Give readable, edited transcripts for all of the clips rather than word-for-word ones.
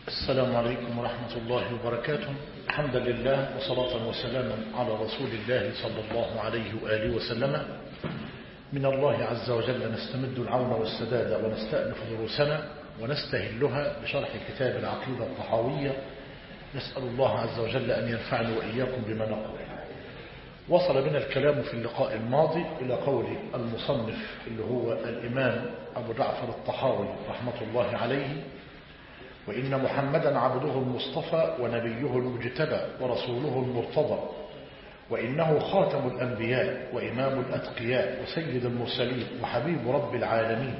السلام عليكم ورحمة الله وبركاته. حمدا لله وصلاة وسلاما على رسول الله صلى الله عليه وآله وسلم. من الله عز وجل نستمد العون والسداد ونستأنف دروسنا ونستهلها بشرح كتاب العقيدة الطحاوية. نسأل الله عز وجل أن ينفعني وإياكم بما نقول. وصل بنا الكلام في اللقاء الماضي إلى قول المصنف اللي هو الإمام أبو جعفر الطحاوي رحمة الله عليه: وإن محمدا عبده المصطفى ونبيه المجتبى ورسوله المرتضى، وإنه خاتم الأنبياء وإمام الأتقياء وسيد المرسلين وحبيب رب العالمين،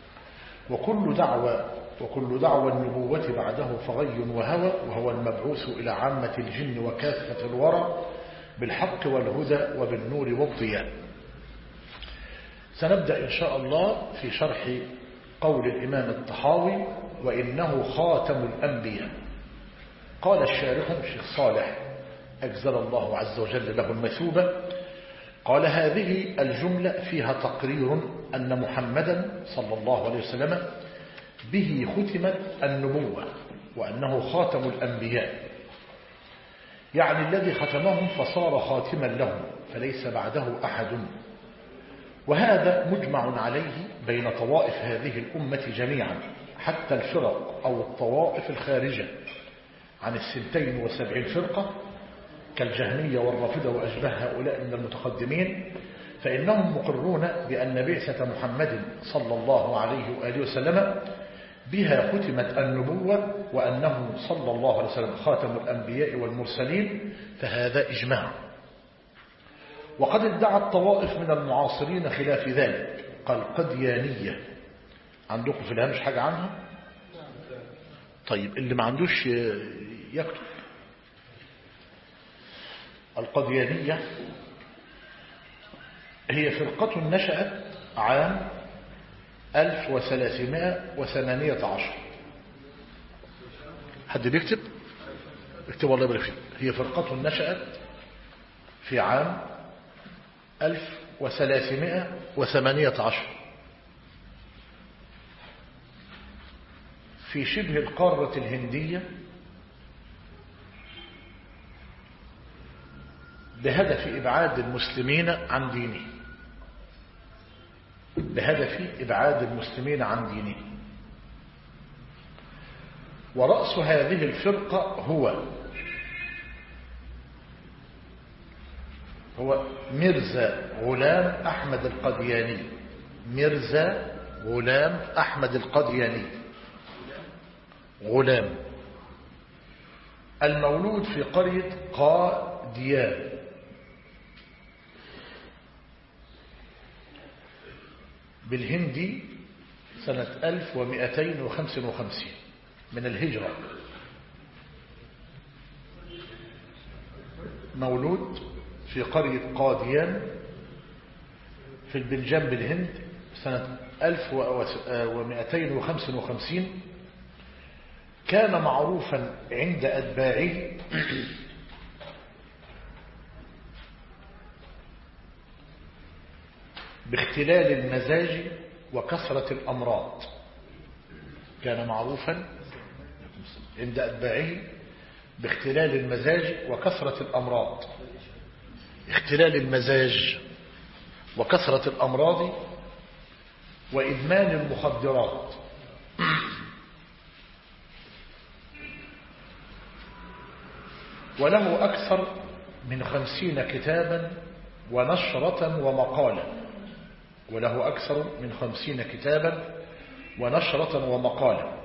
وكل دعوى النبوة بعده فغي وهوى، وهو المبعوث إلى عامة الجن وكافة الورى بالحق والهدى وبالنور والضياء. سنبدأ إن شاء الله في شرح قول الإمام الطحاوي: وإنه خاتم الأنبياء. قال الشارح الشيخ صالح أجزل الله عز وجل له المثوبة، قال: هذه الجملة فيها تقرير أن محمدا صلى الله عليه وسلم به ختمت النبوة، وأنه خاتم الأنبياء، يعني الذي ختمهم فصار خاتما لهم فليس بعده أحد. وهذا مجمع عليه بين طوائف هذه الأمة جميعا، حتى الفرق أو الطوائف الخارجة عن 72 فرقة كالجهمية والرافضة وأشباه هؤلاء من المتقدمين، فإنهم مقرون بأن بعثة محمد صلى الله عليه وآله وسلم بها ختمت النبوة، وأنه صلى الله عليه وسلم خاتم الأنبياء والمرسلين، فهذا إجماع. وقد ادعى الطوائف من المعاصرين خلاف ذلك كالقديانية. عندكم في الهامش حاجة عنها؟ طيب، اللي ما عندوش يكتب. القديانية هي فرقة نشأت عام 1318. حد بيكتب؟ اكتب والله يبارك فيك. هي فرقة نشأت في عام 1318 في شبه القارة الهندية، بهدف إبعاد المسلمين عن دينه. ورأس هذه الفرقة هو ميرزا غلام أحمد القدياني. غلام المولود في قرية قاديان بالهندي سنة 1255 من الهجرة. مولود في قرية قاديان في البلجام بالهند سنة 1255. كان معروفا عند أتباعه باختلال المزاج وكثرة الأمراض. باختلال المزاج وكثرة الأمراض. اختلال المزاج وكثرة الأمراض وإدمان المخدرات. وله أكثر من 50 كتابا ونشرة ومقالة.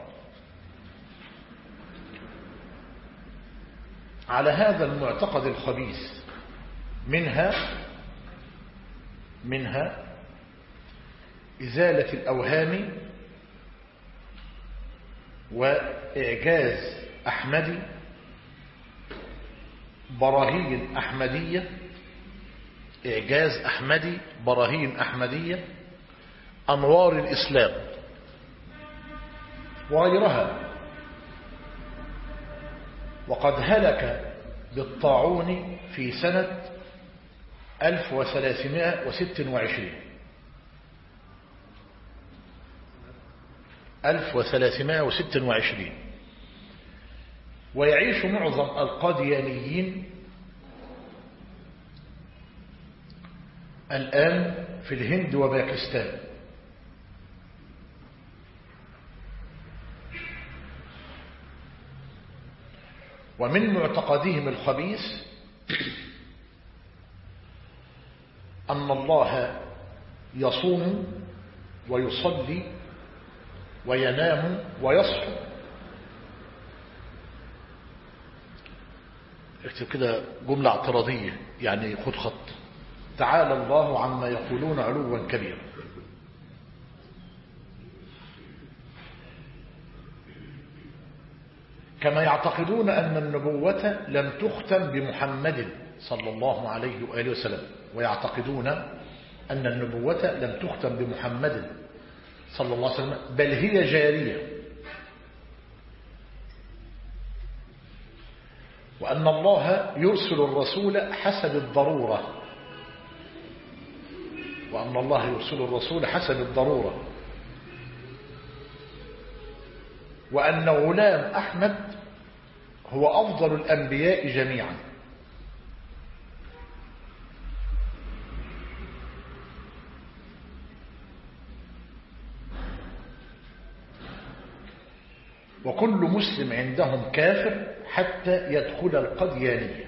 على هذا المعتقد الخبيث، منها إزالة الأوهام وإعجاز أحمدي، براهين أحمدية، أنوار الإسلام وغيرها. وقد هلك بالطاعون في سنة 1326. 1326 ويعيش معظم القاديانيين الآن في الهند وباكستان. ومن معتقدهم الخبيث أن الله يصوم ويصلي وينام ويصحو. اكتب كده جملة اعتراضية، يعني خد خط: تعالى الله عما يقولون علوا كبيرا. كما يعتقدون أن النبوة لم تختم بمحمد صلى الله عليه وآله وسلم، ويعتقدون أن النبوة لم تختم بمحمد صلى الله عليه وسلم، بل هي جارية، وأن الله يرسل الرسول حسب الضرورة، وأن الله يرسل الرسول حسب الضرورة، وأن غلام أحمد هو أفضل الأنبياء جميعا. وكل مسلم عندهم كافر حتى يدخل القديانية.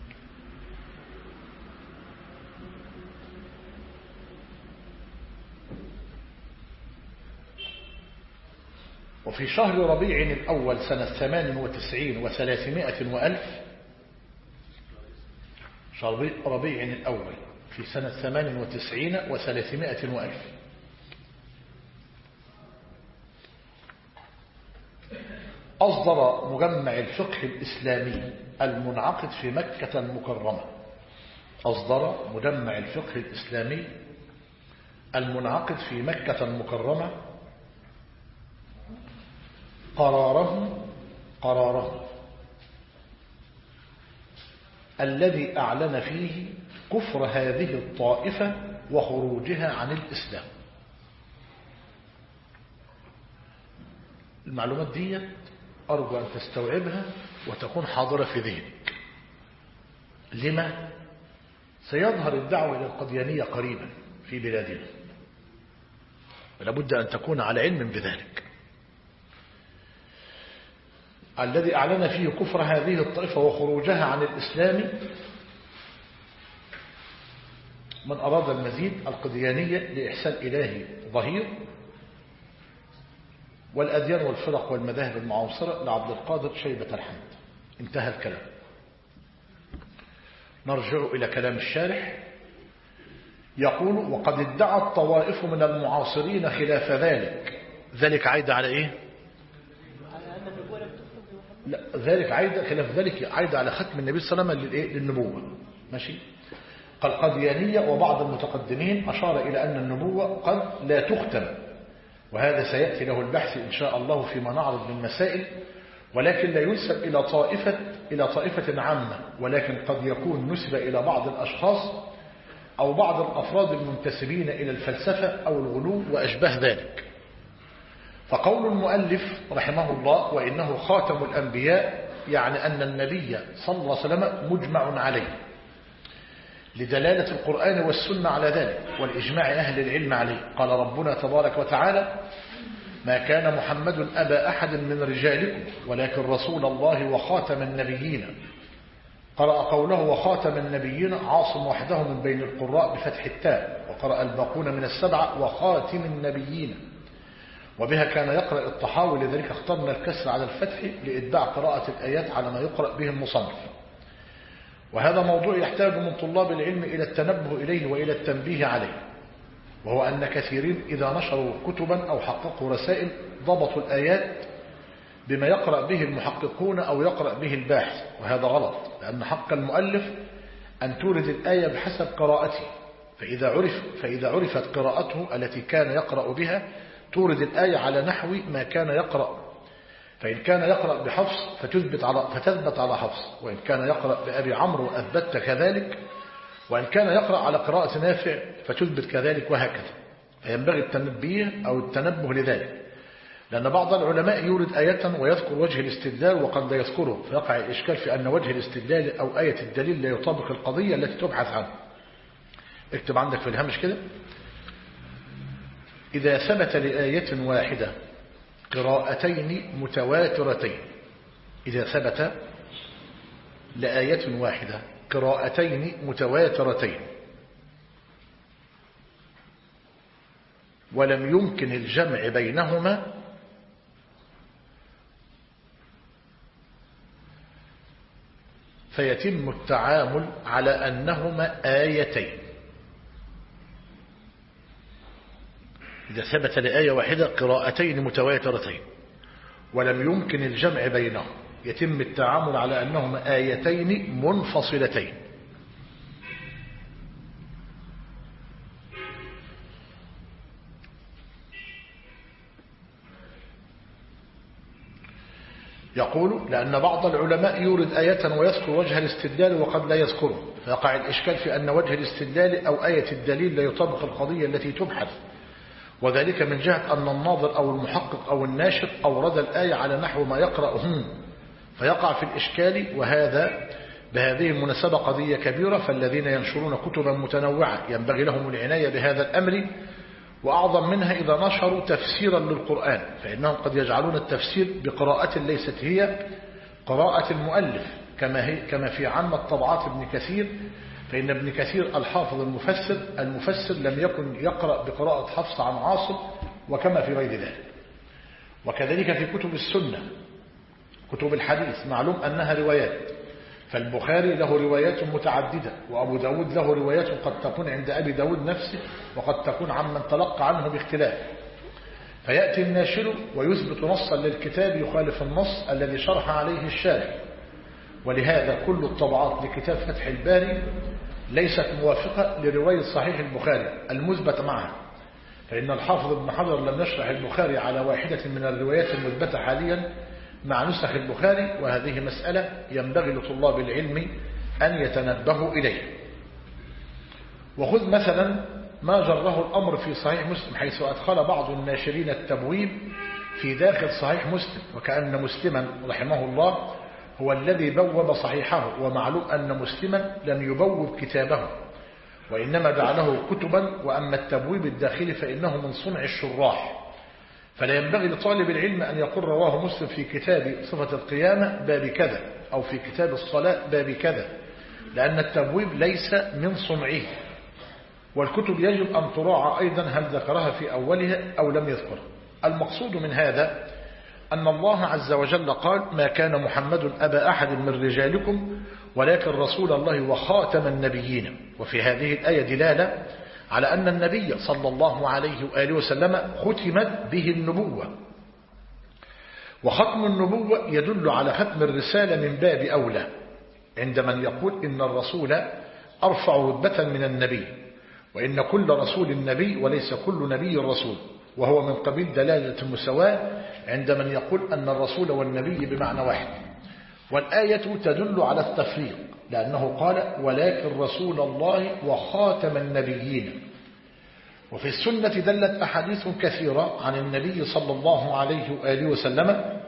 وفي شهر ربيع الأول سنة 98 و300 وألف، شهر ربيع الأول في سنة 98 و300 وألف، أصدر مجمع الفقه الإسلامي المنعقد في مكة المكرمة، أصدر مجمع الفقه الإسلامي المنعقد في مكة المكرمة قراره الذي أعلن فيه كفر هذه الطائفة وخروجها عن الإسلام. المعلومات دي أرجو أن تستوعبها وتكون حاضرة في ذهنك. لما؟ سيظهر الدعوة إلى القديانية قريبا في بلادنا، لابد أن تكون على علم بذلك. الذي أعلن فيه كفر هذه الطائفة وخروجها عن الإسلام من أراد المزيد القديانية لإحسان إلهي ظهير، والأديان والفرق والمذاهب المعاصرة لعبد القادر شيبة الحمد. انتهى الكلام. نرجع إلى كلام الشارح. يقول: وقد ادعت طوائف من المعاصرين خلاف ذلك. ذلك عايد على إيه؟ لا، ذلك عايد خلاف ذلك عايد على ختم النبي صلى الله عليه وسلم للنبوة. ماشي. القديانية وبعض المتقدمين أشار إلى أن النبوة قد لا تختم، وهذا سيأتي له البحث إن شاء الله فيما نعرض من مسائل، ولكن لا ينسب إلى طائفة عامة، ولكن قد يكون نسب إلى بعض الأشخاص أو بعض الأفراد المنتسبين إلى الفلسفة أو الغلو وأشباه ذلك. فقول المؤلف رحمه الله: وإنه خاتم الأنبياء، يعني أن النبي صلى الله عليه وسلم مجمع عليه، لدلالة القرآن والسنة على ذلك والإجماع أهل العلم عليه. قال ربنا تبارك وتعالى: ما كان محمد أبا أحد من رجالكم ولكن رسول الله وخاتم النبيين. قرأ قوله وخاتم النبيين عاصم وحده من بين القراء بفتح التاء، وقرأ الباقون من السبعة وخاتم النبيين، وبها كان يقرأ الطحاوي، لذلك اخترنا الكسر على الفتح لإتباع قراءة الآيات على ما يقرأ به المصنف. وهذا موضوع يحتاج من طلاب العلم إلى التنبه إليه وإلى التنبيه عليه، وهو أن كثيرين إذا نشروا كتبا أو حققوا رسائل ضبطوا الآيات بما يقرأ به المحققون أو يقرأ به الباحث، وهذا غلط، لأن حق المؤلف أن تورد الآية بحسب قراءته، فإذا عرفت قراءته التي كان يقرأ بها تورد الآية على نحو ما كان يقرأ. فإن كان يقرأ بحفص فتثبت على حفص، وإن كان يقرأ بأبي عمرو أثبت كذلك، وإن كان يقرأ على قراءة نافع فتثبت كذلك، وهكذا. فينبغي التنبيه أو التنبه لذلك. لأن بعض العلماء يورد آية ويذكر وجه الاستدلال وقد لا يذكره، فيقع الإشكال في أن وجه الاستدلال أو آية الدليل لا يطابق القضية التي تبحث عنها. اكتب عندك في الهامش كده: إذا ثبت لآية واحدة قراءتين متواترتين، إذا ثبت لآية واحدة قراءتين متواترتين ولم يمكن الجمع بينهما فيتم التعامل على أنهما آيتين. إذا ثبت لآية واحدة قراءتين متواترتين ولم يمكن الجمع بينهم يتم التعامل على أنهما آيتين منفصلتين. يقول: لأن بعض العلماء يورد آية ويذكر وجه الاستدلال وقد لا يذكره، فيقع الإشكال في أن وجه الاستدلال أو آية الدليل لا يطابق القضية التي تبحث، وذلك من جهة أن الناظر أو المحقق أو الناشر أورد الآية على نحو ما يقرأه، فيقع في الإشكال. وهذا بهذه المناسبة قضية كبيرة، فالذين ينشرون كتبا متنوعة ينبغي لهم العناية بهذا الأمر، وأعظم منها إذا نشروا تفسيرا للقرآن، فإنهم قد يجعلون التفسير بقراءة ليست هي قراءة المؤلف، كما في عامة طبعات ابن كثير، فإن ابن كثير الحافظ المفسر لم يكن يقرأ بقراءة حفص عن عاصم، وكما في غير ذلك. وكذلك في كتب السنة، كتب الحديث معلوم أنها روايات، فالبخاري له روايات متعددة، وأبو داود له روايات قد تكون عند أبي داود نفسه وقد تكون عمن تلقى عنه باختلاف، فيأتي الناشر ويثبت نصا للكتاب يخالف النص الذي شرح عليه الشارح. ولهذا كل الطبعات لكتاب فتح الباري ليست موافقة لرواية صحيح البخاري المثبت معها، فإن الحافظ ابن حجر لم يشرح البخاري على واحدة من الروايات المثبتة حاليا مع نسخ البخاري، وهذه مسألة ينبغي لطلاب العلم أن يتنبهوا إليه. وخذ مثلا ما جره الأمر في صحيح مسلم، حيث أدخل بعض الناشرين التبويب في داخل صحيح مسلم، وكأن مسلما رحمه الله هو الذي بوب صحيحه، ومعلوم أن مسلما لم يبوب كتابه وإنما جعله كتبا، وأما التبويب الداخلي فإنه من صنع الشراح، فلا ينبغي لطالب العلم أن يقول رواه مسلم في كتاب صفة القيامة باب كذا، أو في كتاب الصلاة باب كذا، لأن التبويب ليس من صنعه. والكتب يجب أن تراعى أيضا هل ذكرها في أولها أو لم يذكرها. المقصود من هذا أن الله عز وجل قال: ما كان محمد أبا أحد من رجالكم ولكن رسول الله وخاتم النبيين. وفي هذه الآية دلالة على أن النبي صلى الله عليه وآله وسلم ختمت به النبوة، وختم النبوة يدل على ختم الرسالة من باب أولى عند من يقول إن الرسول أرفع رتبة من النبي، وإن كل رسول نبي وليس كل نبي رسول، وهو من قبيل دلالة المساواة عند من يقول أن الرسول والنبي بمعنى واحد. والآية تدل على التفريق، لأنه قال: ولكن رسول الله وخاتم النبيين. وفي السنة دلت أحاديث كثيرة عن النبي صلى الله عليه وآله وسلم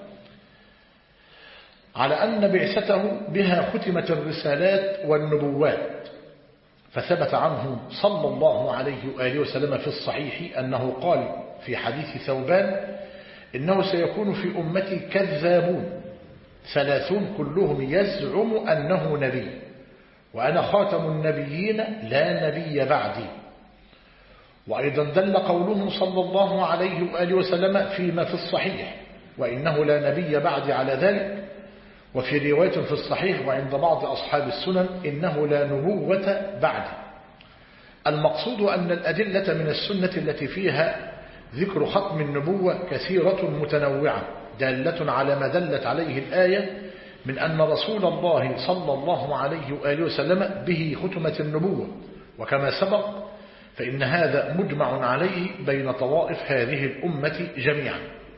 على أن بعثته بها ختمت الرسالات والنبوات، فثبت عنه صلى الله عليه وآله وسلم في الصحيح أنه قال في حديث ثوبان: إنه سيكون في أمتي كذابون 30 كلهم يزعم أنه نبي، وأنا خاتم النبيين لا نبي بعدي. وأيضا دل قوله صلى الله عليه وآله وسلم فيما في الصحيح: وإنه لا نبي بعدي على ذلك. وفي رواية في الصحيح وعند بعض أصحاب السنن: إنه لا نبوة بعدي. المقصود أن الأدلة من السنة التي فيها ذكر ختم النبوة كثيرة متنوعة، دالة على ما دلت عليه الآية من أن رسول الله صلى الله عليه وآله وسلم به ختمة النبوة. وكما سبق فإن هذا مجمع عليه بين طوائف هذه الأمة جميعا.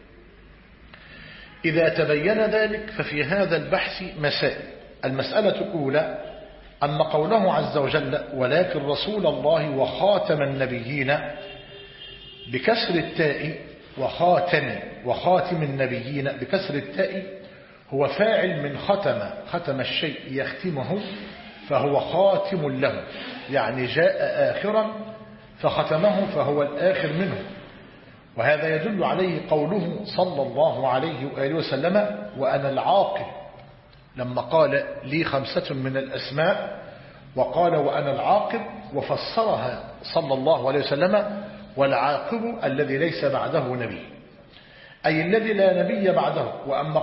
إذا تبين ذلك ففي هذا البحث مسائل. المسألة الأولى أن قوله عز وجل: ولكن رسول الله وخاتم النبيين بكسر التاء وخاتم النبيين بكسر التاء هو فاعل من ختم الشيء يختمه، فهو خاتم له، يعني جاء آخرا فختمه فهو الآخر منه. وهذا يدل عليه قوله صلى الله عليه وآله وسلم وأنا العاقب، لما قال لي 5 من الأسماء وقال وأنا العاقب، وفسرها صلى الله عليه وسلم والعاقب الذي ليس بعده نبي، أي الذي لا نبي بعده. وأما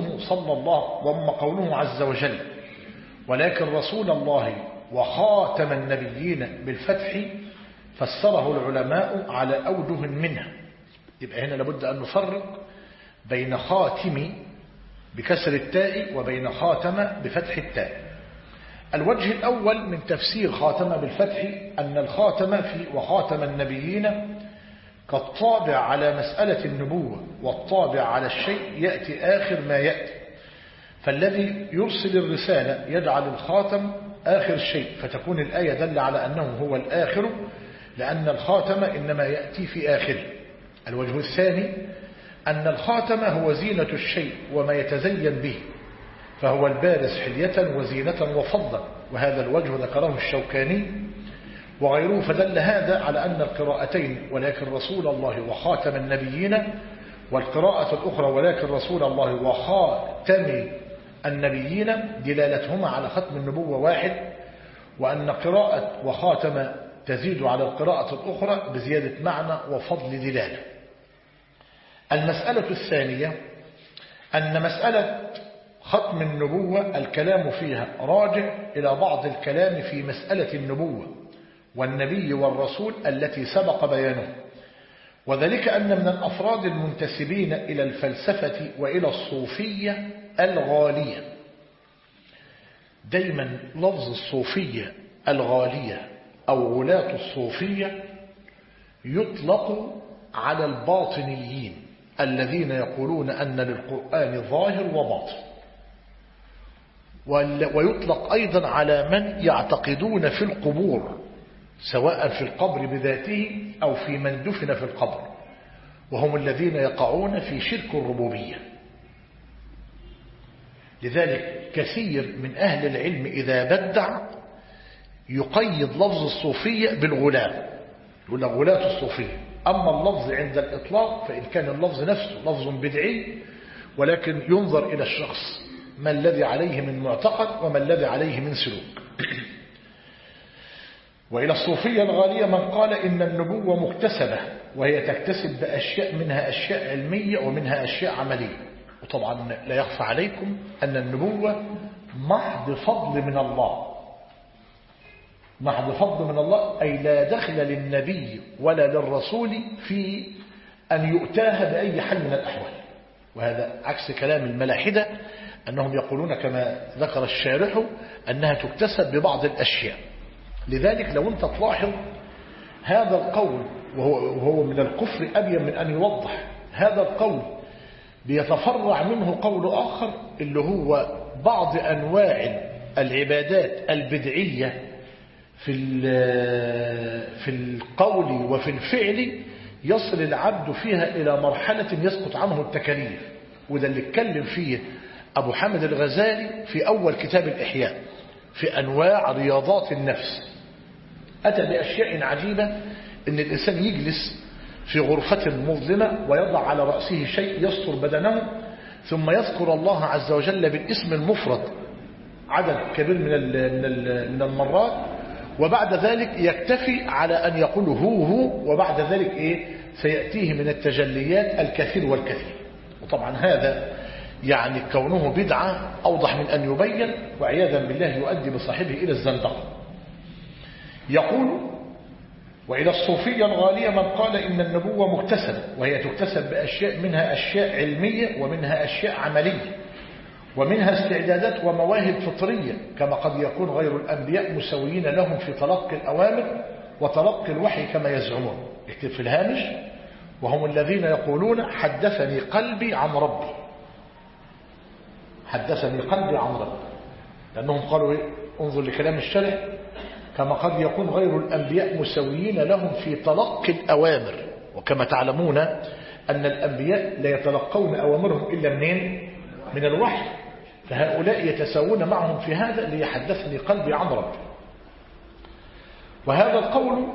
قوله عز وجل ولكن رسول الله وخاتم النبيين بالفتح، فسره العلماء على أوجه منها. يبقى هنا لابد أن نفرق بين خاتم بكسر التاء وبين خاتم بفتح التاء. الوجه الأول من تفسير خاتم بالفتح أن الخاتم في وخاتم النبيين كالطابع على مسألة النبوة، والطابع على الشيء يأتي آخر ما يأتي، فالذي يرسل الرسالة يجعل الخاتم آخر شيء، فتكون الآية دل على أنه هو الآخر، لأن الخاتم إنما يأتي في آخره. الوجه الثاني أن الخاتم هو زينة الشيء وما يتزين به، فهو البارز حلية وزينة وفضلا، وهذا الوجه ذكره الشوكاني وغيره، فدل هذا على أن القراءتين ولكن رسول الله وخاتم النبيين، والقراءة الأخرى ولكن رسول الله وخاتم النبيين دلالتهما على ختم النبوة واحد، وأن قراءة وخاتم تزيد على القراءة الأخرى بزيادة معنى وفضل دلالة. المسألة الثانية أن مسألة ختم النبوة الكلام فيها راجع إلى بعض الكلام في مسألة النبوة والنبي والرسول التي سبق بيانه، وذلك أن من الأفراد المنتسبين إلى الفلسفة وإلى الصوفية الغالية، دايما لفظ الصوفية الغالية أو غلاة الصوفية يطلق على الباطنيين الذين يقولون أن للقرآن ظاهر وباطن، ويطلق أيضا على من يعتقدون في القبور، سواء في القبر بذاته أو في من دفن في القبر، وهم الذين يقعون في شرك الربوبية. لذلك كثير من أهل العلم إذا بدع يقيد لفظ الصوفية بالغلاة، يقول لك غلاة الصوفية. أما اللفظ عند الإطلاق فإن كان اللفظ نفسه لفظ بدعي، ولكن ينظر إلى الشخص ما الذي عليه من معتقد وما الذي عليه من سلوك. وإلى الصوفية الغالية من قال إن النبوة مكتسبة، وهي تكتسب بأشياء، منها أشياء علمية ومنها أشياء عملية. وطبعا لا يخفى عليكم أن النبوة محض فضل من الله، محض فضل من الله، أي لا دخل للنبي ولا للرسول في أن يؤتاها بأي حال من الأحوال. وهذا عكس كلام الملاحدة أنهم يقولون كما ذكر الشارح أنها تكتسب ببعض الأشياء. لذلك لو أنت تلاحظ هذا القول، وهو من الكفر أبين من أن يوضح، هذا القول بيتفرع منه قول آخر اللي هو بعض أنواع العبادات البدعية في القول وفي الفعل يصل العبد فيها إلى مرحلة يسقط عنه التكاليف. وده اللي اتكلم فيه أبو حامد الغزالي في أول كتاب الإحياء في أنواع رياضات النفس. أتى بأشياء عجيبة، إن الإنسان يجلس في غرفة مظلمة ويضع على رأسه شيء يستر بدنه، ثم يذكر الله عز وجل بالاسم المفرد عدد كبير من المرات، وبعد ذلك يكتفي على أن يقول هو، وبعد ذلك سيأتيه من التجليات الكثير والكثير. وطبعا هذا يعني كونه بدعة أوضح من أن يبين، وعياذا بالله يؤدي بصاحبه إلى الزندقة. يقول وإلى الصوفية الغالية من قال إن النبوة مكتسبة، وهي تكتسب بأشياء، منها أشياء علمية ومنها أشياء عملية، ومنها استعدادات ومواهب فطرية، كما قد يكون غير الأنبياء مسويين لهم في تلقي الأوامر وتلقي الوحي كما يزعمون. اكتب في الهامش: وهم الذين يقولون حدثني قلبي عن ربي، حدثني قلبي عن ربي، لأنهم قالوا انظر لكلام الشرع: كما قد يكون غير الأنبياء مسويين لهم في تلقي الأوامر. وكما تعلمون أن الأنبياء لا يتلقون أوامرهم إلا منين؟ من الوحي، فهؤلاء يتساوون معهم في هذا ليحدثني قلبي عن ربي. وهذا القول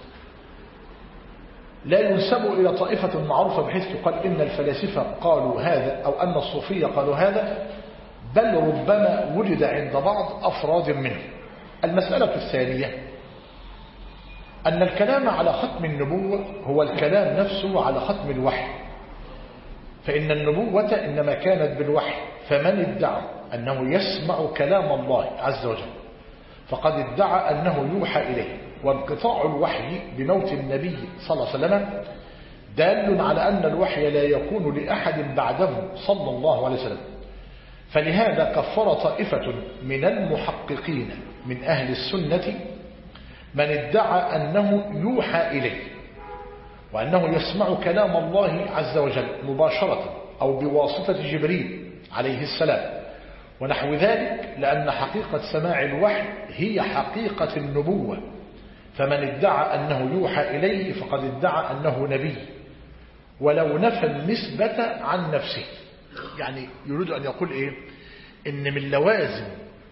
لا ينسب إلى طائفة معروفة بحيث تقال إن الفلاسفة قالوا هذا أو أن الصوفية قالوا هذا، بل ربما وجد عند بعض أفراد منهم. المسألة الثانية أن الكلام على ختم النبوة هو الكلام نفسه على ختم الوحي، فإن النبوة إنما كانت بالوحي، فمن ادعى أنه يسمع كلام الله عز وجل فقد ادعى أنه يوحى إليه، وانقطاع الوحي بموت النبي صلى الله عليه وسلم دال على أن الوحي لا يكون لأحد بعده صلى الله عليه وسلم. فلهذا كفر طائفة من المحققين من أهل السنة من ادعى أنه يوحى إليه وأنه يسمع كلام الله عز وجل مباشرة أو بواسطة جبريل عليه السلام ونحو ذلك، لأن حقيقة سماع الوحي هي حقيقة النبوة، فمن ادعى أنه يوحى إليه فقد ادعى أنه نبي ولو نفى النسبة عن نفسه. يعني يريد أن يقول إيه؟ إن من لوازم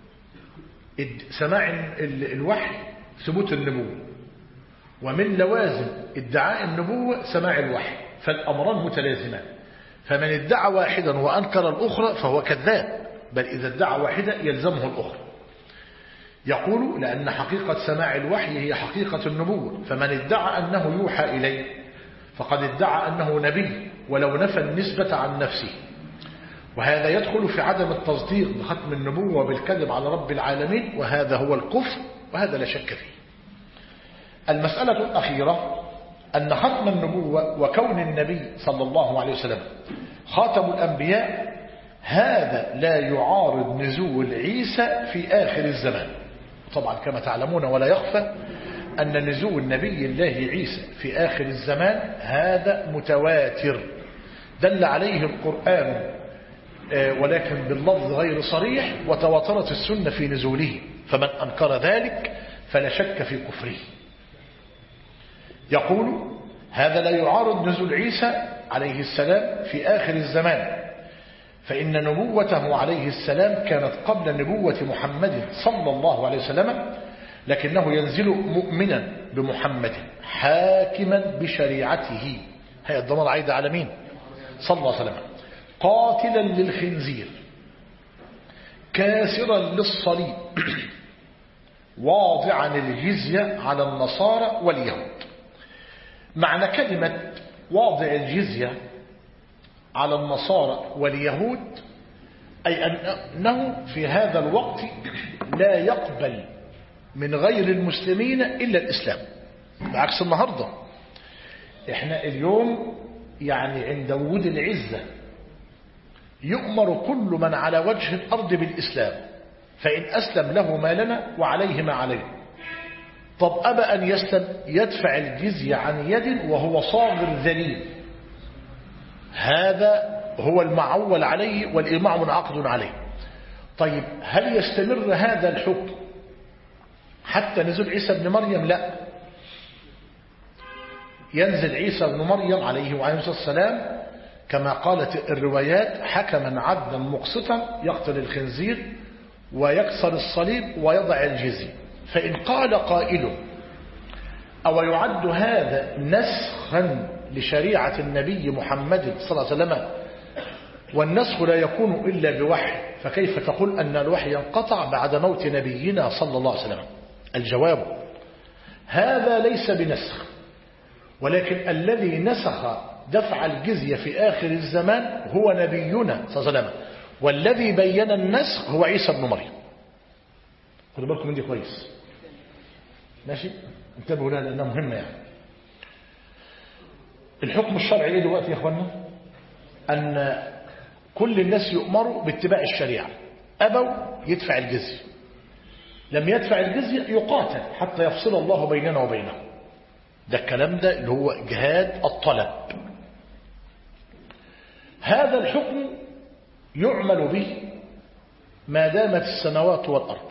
سماع الوحي ثبوت النبوة، ومن لوازم ادعاء النبوة سماع الوحي، فالأمران متلازمان، فمن ادعى واحدا وأنكر الأخرى فهو كذاب، بل إذا ادعى واحدة يلزمه الأخرى. يقول لأن حقيقة سماع الوحي هي حقيقة النبوة، فمن ادعى أنه يوحى إليه فقد ادعى أنه نبي ولو نفى النسبة عن نفسه، وهذا يدخل في عدم التصديق بختم النبوة وبالكذب على رب العالمين، وهذا هو الكفر، وهذا لا شك فيه. المسألة الأخيرة أن ختم النبوة وكون النبي صلى الله عليه وسلم خاتم الأنبياء هذا لا يعارض نزول عيسى في آخر الزمان. طبعا كما تعلمون ولا يخفى أن نزول نبي الله عيسى في آخر الزمان هذا متواتر دل عليه القرآن ولكن باللفظ غير صريح، وتواترت السنة في نزوله، فمن أنكر ذلك فلا شك في كفره. يقول هذا لا يعارض نزول عيسى عليه السلام في آخر الزمان، فإن نبوته عليه السلام كانت قبل نبوة محمد صلى الله عليه وسلم، لكنه ينزل مؤمنا بمحمد حاكما بشريعته، هي الضمان عايدة على مين؟ صلى الله عليه وسلم، قاتلا للخنزير كاسرا للصليب واضعا الجزية على النصارى واليهود. معنى كلمة واضع الجزية على النصارى واليهود أي أنه في هذا الوقت لا يقبل من غير المسلمين إلا الإسلام، بعكس النهاردة. إحنا اليوم يعني عند وجود العزة يؤمر كل من على وجه الأرض بالإسلام، فإن أسلم له ما لنا وعليه ما عليه. طب أبى أن يسلم يدفع الجزية عن يد وهو صاغر ذليل، هذا هو المعول عليه والإيماع منعقد عليه. طيب هل يستمر هذا الحكم حتى نزول عيسى بن مريم؟ لا، ينزل عيسى بن مريم عليه وعليه السلام كما قالت الروايات حكما عدلا مقسطا يقتل الخنزير ويكسر الصليب ويضع الجزية. فإن قال قائل أو يعد هذا نسخا لشريعة النبي محمد صلى الله عليه وسلم، والنسخ لا يكون إلا بوحي، فكيف تقول أن الوحي ينقطع بعد موت نبينا صلى الله عليه وسلم؟ الجواب هذا ليس بنسخ، ولكن الذي نسخ دفع الجزية في آخر الزمان هو نبينا صلى الله عليه وسلم، والذي بين النسخ هو عيسى بن مريم. خدوا بالكم من دي كويس، ماشي؟ انتبهوا لها لأنها مهمة. يعني الحكم الشرعي ايه دلوقتي يا اخوانا؟ أن كل الناس يؤمروا باتباع الشريعة، أبوا يدفع الجزية، لم يدفع الجزية يقاتل حتى يفصل الله بيننا وبينه. ده الكلام ده اللي هو جهاد الطلب. هذا الحكم يعمل به ما دامت السماوات والأرض،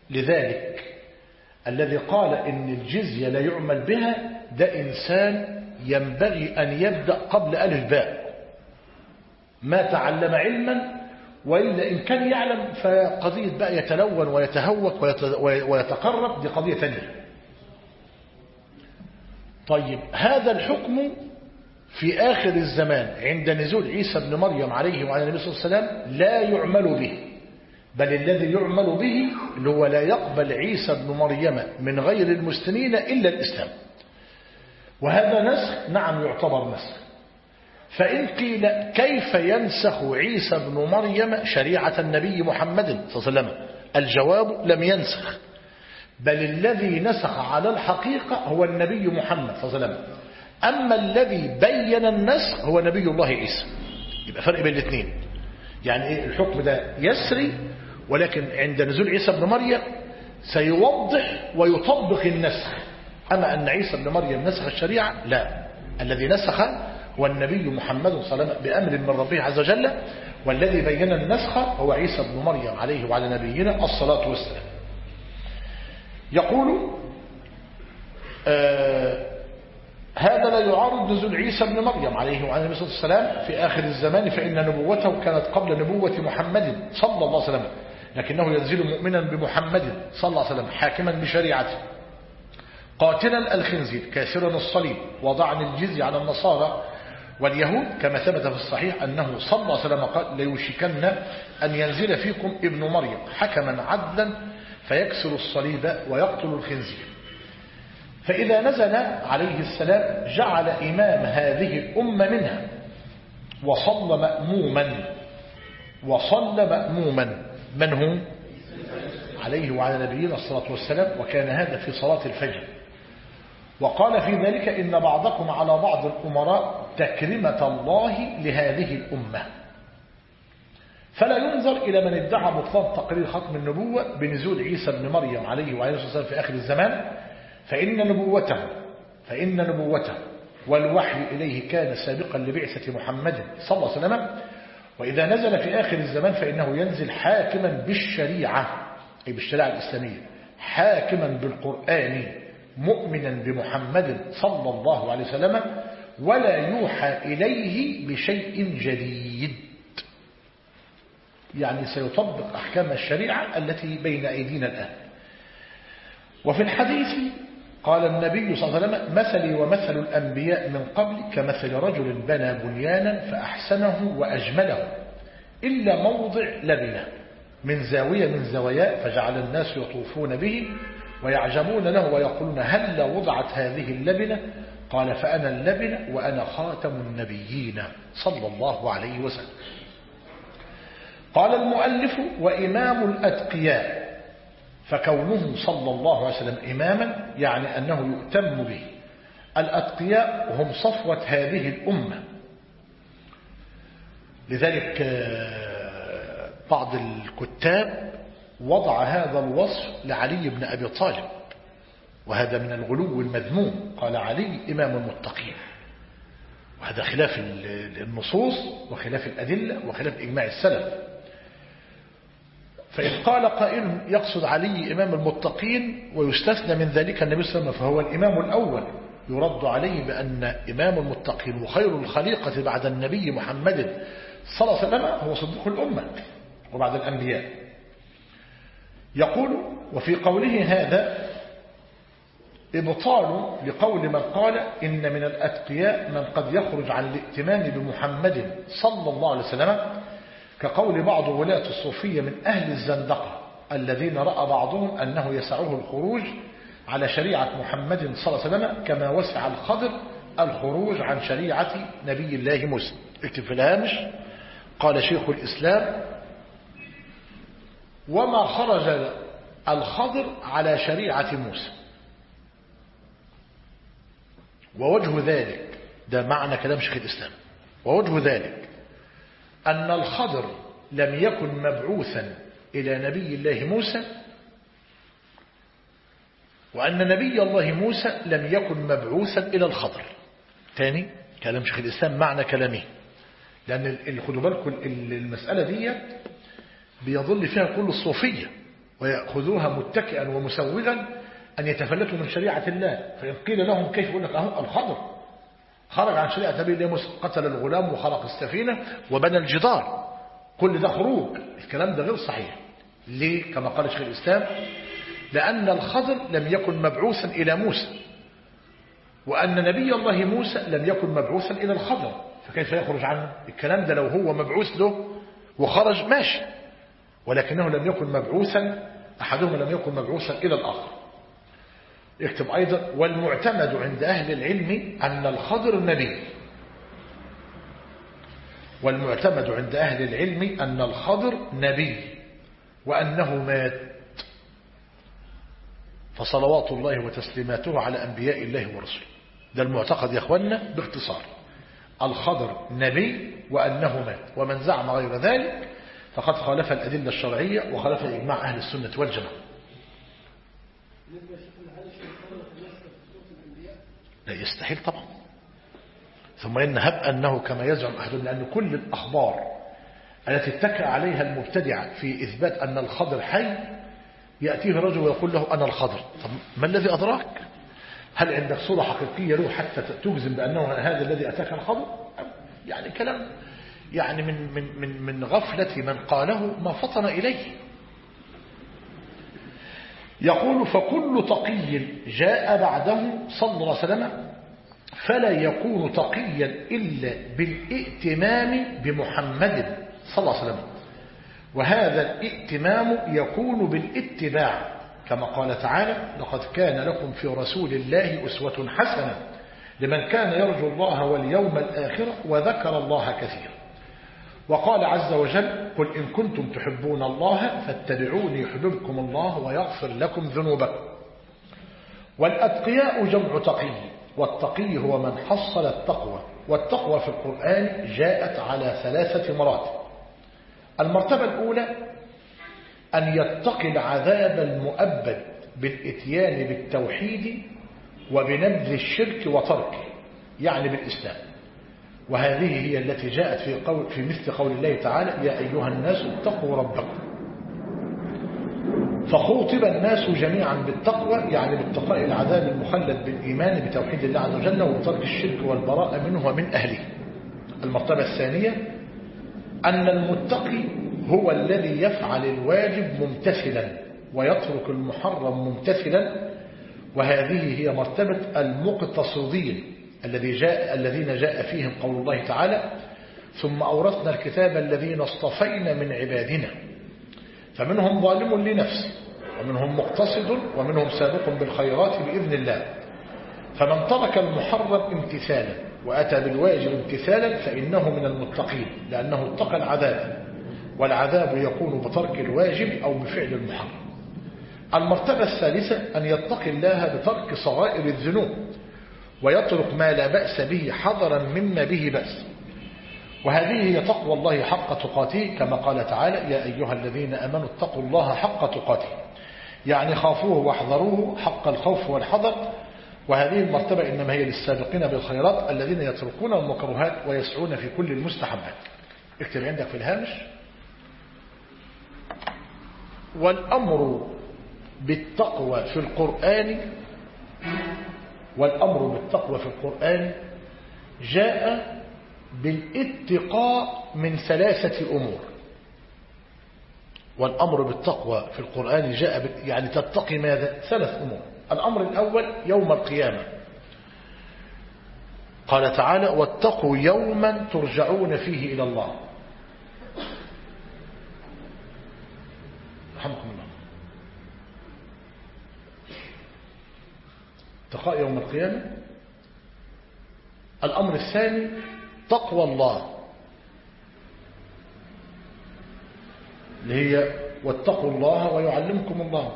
لذلك الذي قال إن الجزية لا يعمل بها ده إنسان ينبغي أن يبدأ قبل ألف باء. ما تعلم علما، وإلا إن كان يعلم فقضية بقى يتلون ويتهوك ويتقرب، دي قضية ثانية. طيب هذا الحكم في آخر الزمان عند نزول عيسى بن مريم عليه وعلى النبي صلى الله عليه وسلم لا يعمل به، بل الذي يعمل به اللي هو لا يقبل عيسى بن مريم من غير المسلمين إلا الإسلام. وهذا نسخ، نعم يعتبر نسخ. فإن قيل كيف ينسخ عيسى بن مريم شريعة النبي محمد صلى الله عليه وسلم؟ الجواب لم ينسخ، بل الذي نسخ على الحقيقة هو النبي محمد صلى الله عليه وسلم. أما الذي بين النسخ هو نبي الله عيسى. يبقى فرق بين الاثنين. يعني إيه الحكم ده يسري، ولكن عند نزول عيسى بن مريم سيوضح ويطبق النسخ. أما أن عيسى بن مريم نسخ الشريعة لا، الذي نسخ هو النبي محمد صلى الله عليه وسلم بأمر من ربه عز وجل، والذي بين النسخ هو عيسى بن مريم عليه وعلى نبينا الصلاة والسلام. يقول هذا لا يعارض نزول عيسى بن مريم عليه وعلى النبي صلى الله عليه وسلم في آخر الزمان، فإن نبوته كانت قبل نبوة محمد صلى الله عليه وسلم، لكنه ينزل مؤمنا بمحمد صلى الله عليه وسلم حاكما بشريعته، قاتلا الخنزير، كاسرا الصليب، وضعا الجزية على النصارى واليهود، كما ثبت في الصحيح أنه صلى الله عليه وسلم قال ليوشكن أن ينزل فيكم ابن مريم حكما عدلا فيكسر الصليب ويقتل الخنزير. فإذا نزل عليه السلام جعل إمام هذه الأمة منها، وصلى مأموما من هو؟ عليه وعلى نبينا الصلاة والسلام، وكان هذا في صلاة الفجر. وقال في ذلك إن بعضكم على بعض الأمراء تكرمة الله لهذه الأمة. فلا ينظر إلى من ادعى بطلان تقرير ختم النبوة بنزول عيسى بن مريم عليه وعلى الصلاة والسلام في آخر الزمان، فإن نبوته والوحي إليه كان سابقا لبعثة محمد صلى الله عليه وسلم. وإذا نزل في آخر الزمان فإنه ينزل حاكما بالشريعة، أي بالشريعة الإسلامية، حاكما بالقرآن، مؤمنا بمحمد صلى الله عليه وسلم، ولا يوحى إليه بشيء جديد. يعني سيطبق أحكام الشريعة التي بين أيدينا الآن. وفي الحديث قال النبي صلى الله عليه وسلم مثلي ومثل الأنبياء من قبل كمثل رجل بنى بنيانا فأحسنه وأجمله إلا موضع لبنة من زاوية من زواياه، فجعل الناس يطوفون به ويعجبون له ويقولون هل وضعت هذه اللبنة؟ قال فأنا اللبنة وأنا خاتم النبيين صلى الله عليه وسلم. قال المؤلف وإمام الأتقياء، فكونه صلى الله عليه وسلم إماما يعني أنه يؤتم به. الأتقياء هم صفوة هذه الأمة. لذلك بعض الكتاب وضع هذا الوصف لعلي بن أبي طالب، وهذا من الغلو المذموم. قال علي إمام المتقين، وهذا خلاف النصوص وخلاف الأدلة وخلاف إجماع السلف. فإن قال قائل يقصد علي إمام المتقين ويستثنى من ذلك النبي صلى الله عليه وسلم فهو الإمام الأول، يرد عليه بأن إمام المتقين وخير الخليقة بعد النبي محمد صلى الله عليه وسلم هو صديق الأمة وبعد الأنبياء. يقول وفي قوله هذا إبطال لقول من قال إن من الأتقياء من قد يخرج عن الائتمان بمحمد صلى الله عليه وسلم، كقول بعض ولاة الصوفية من أهل الزندقة الذين رأى بعضهم أنه يسعه الخروج على شريعة محمد صلى الله عليه وسلم كما وسع الخضر الخروج عن شريعة نبي الله موسى. اكتب في الهامش قال شيخ الإسلام وما خرج الخضر على شريعة موسى. ووجه ذلك، ده معنى كلام شيخ الإسلام، ووجه ذلك أن الخضر لم يكن مبعوثا إلى نبي الله موسى، وأن نبي الله موسى لم يكن مبعوثا إلى الخضر. تاني كلام شيخ الإسلام معنى كلامه، لأن خدوا بالكم المسألة دي بيظل فيها كل الصوفية ويأخذوها متكئا ومسوغا أن يتفلتوا من شريعة الله. فإن قيل لهم كيف يقول لك أهو الخضر خرج عن شريعة أبيه موسى، قتل الغلام وخرق السفينة وبنى الجدار، كل ده خروج. الكلام ده غير صحيح. ليه؟ كما قال شيخ الإسلام: لأن الخضر لم يكن مبعوثا إلى موسى، وأن نبي الله موسى لم يكن مبعوثا إلى الخضر، فكيف يخرج عنه؟ الكلام ده لو هو مبعوث له وخرج ماشي، ولكنه لم يكن مبعوثا، أحدهما لم يكن مبعوثا إلى الآخر. يكتب أيضا: والمعتمد عند أهل العلم أن الخضر نبي. والمعتمد عند أهل العلم أن الخضر نبي وأنه مات. فصلوات الله وتسليماته على أنبياء الله ورسله. ده المعتقد يا أخوانا باختصار: الخضر نبي وأنه مات. ومن زعم غير ذلك فقد خالف الأدلة الشرعية وخالف إجماع أهل السنة والجماعة. لا يستحيل طبعا. ثم إن هب أنه كما يزعم أحدهم، لأن كل الأخبار التي اتكأ عليها المبتدعة في إثبات أن الخضر حي يأتيه رجل ويقول له أنا الخضر. طب ما الذي أدراك؟ هل عندك صورة حقيقية له حتى تجزم بأنه هذا الذي أتاك الخضر؟ يعني كلام يعني من غفلة من قاله ما فطن إليه. يقول: فكل تقي جاء بعده صلى الله عليه وسلم فلا يكون تقيا إلا بالائتمام بمحمد صلى الله عليه وسلم، وهذا الائتمام يكون بالاتباع، كما قال تعالى: لقد كان لكم في رسول الله أسوة حسنة لمن كان يرجو الله واليوم الآخر وذكر الله كثيرا. وقال عز وجل: قل إن كنتم تحبون الله فاتبعوني يحببكم الله ويغفر لكم ذنوبكم. والأتقياء جمع تقي، والتقي هو من حصل التقوى. والتقوى في القرآن جاءت على 3 مراتب. المرتبة الأولى أن يتقي العذاب المؤبد بالإتيان بالتوحيد وبنبذ الشرك وتركه، يعني بالإسلام. وهذه هي التي جاءت في مثل قول الله تعالى: يا أيها الناس اتقوا ربكم. فخوطب الناس جميعا بالتقوى، يعني باتقاء العذاب المخلد بالإيمان بتوحيد الله عز وجل وترك الشرك والبراءة منه ومن أهله. المرتبة الثانية أن المتقي هو الذي يفعل الواجب ممتثلا ويترك المحرم ممتثلا، وهذه هي مرتبة المقتصدين الذين جاء فيهم قول الله تعالى: ثم أورثنا الكتاب الذين اصطفينا من عبادنا فمنهم ظالم لنفسه ومنهم مقتصد ومنهم سابق بالخيرات بإذن الله. فمن ترك المحرم امتثالا وأتى بالواجب امتثالا فإنه من المتقين، لأنه اتقى العذاب، والعذاب يكون بترك الواجب أو بفعل المحرم. المرتبة الثالثة أن يتقي الله بترك صغائر الذنوب ويترك ما لا بأس به حذرا مما به بأس، وهذه هي تقوى الله حق تقاته، كما قال تعالى: يا أيها الذين آمنوا اتقوا الله حق تقاته، يعني خافوه واحذروه حق الخوف والحذر. وهذه المرتبة إنما هي للسابقين بالخيرات الذين يتركون المكروهات ويسعون في كل المستحبات. اكتب عندك في الهامش: والأمر بالتقوى في القرآن جاء بالاتقاء من 3 أمور. والأمر بالتقوى في القرآن جاء يعني تتقي ماذا؟ 3 أمور. الأمر الأول يوم القيامة، قال تعالى: واتقوا يوما ترجعون فيه إلى الله. رحمكم الله. اتقاء يوم القيامة. الأمر الثاني تقوى الله، اللي هي واتقوا الله ويعلمكم الله.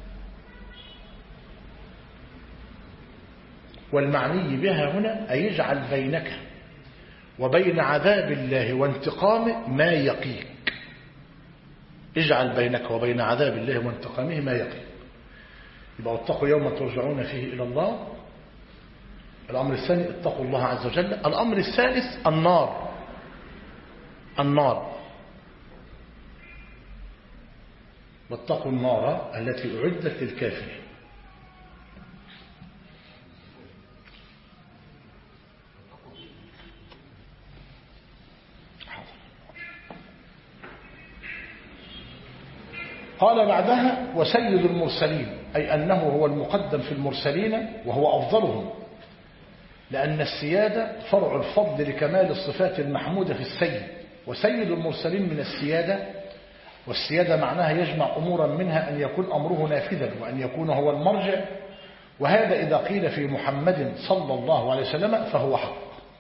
والمعني بها هنا أن يجعل بينك وبين عذاب الله وانتقامه ما يقيك. اجعل بينك وبين عذاب الله وانتقامه ما يقيك. يبقى واتقوا يوما ترجعون فيه إلى الله. الأمر الثاني اتقوا الله عز وجل. الأمر الثالث النار واتقوا النار التي أعدت للكافرين. قال بعدها وسيد المرسلين، أي أنه هو المقدم في المرسلين وهو أفضلهم، لأن السيادة فرع الفضل لكمال الصفات المحمودة في السيد، وسيد المرسلين من السيادة، والسيادة معناها يجمع أمورا منها أن يكون أمره نافذا وأن يكون هو المرجع، وهذا إذا قيل في محمد صلى الله عليه وسلم فهو حق.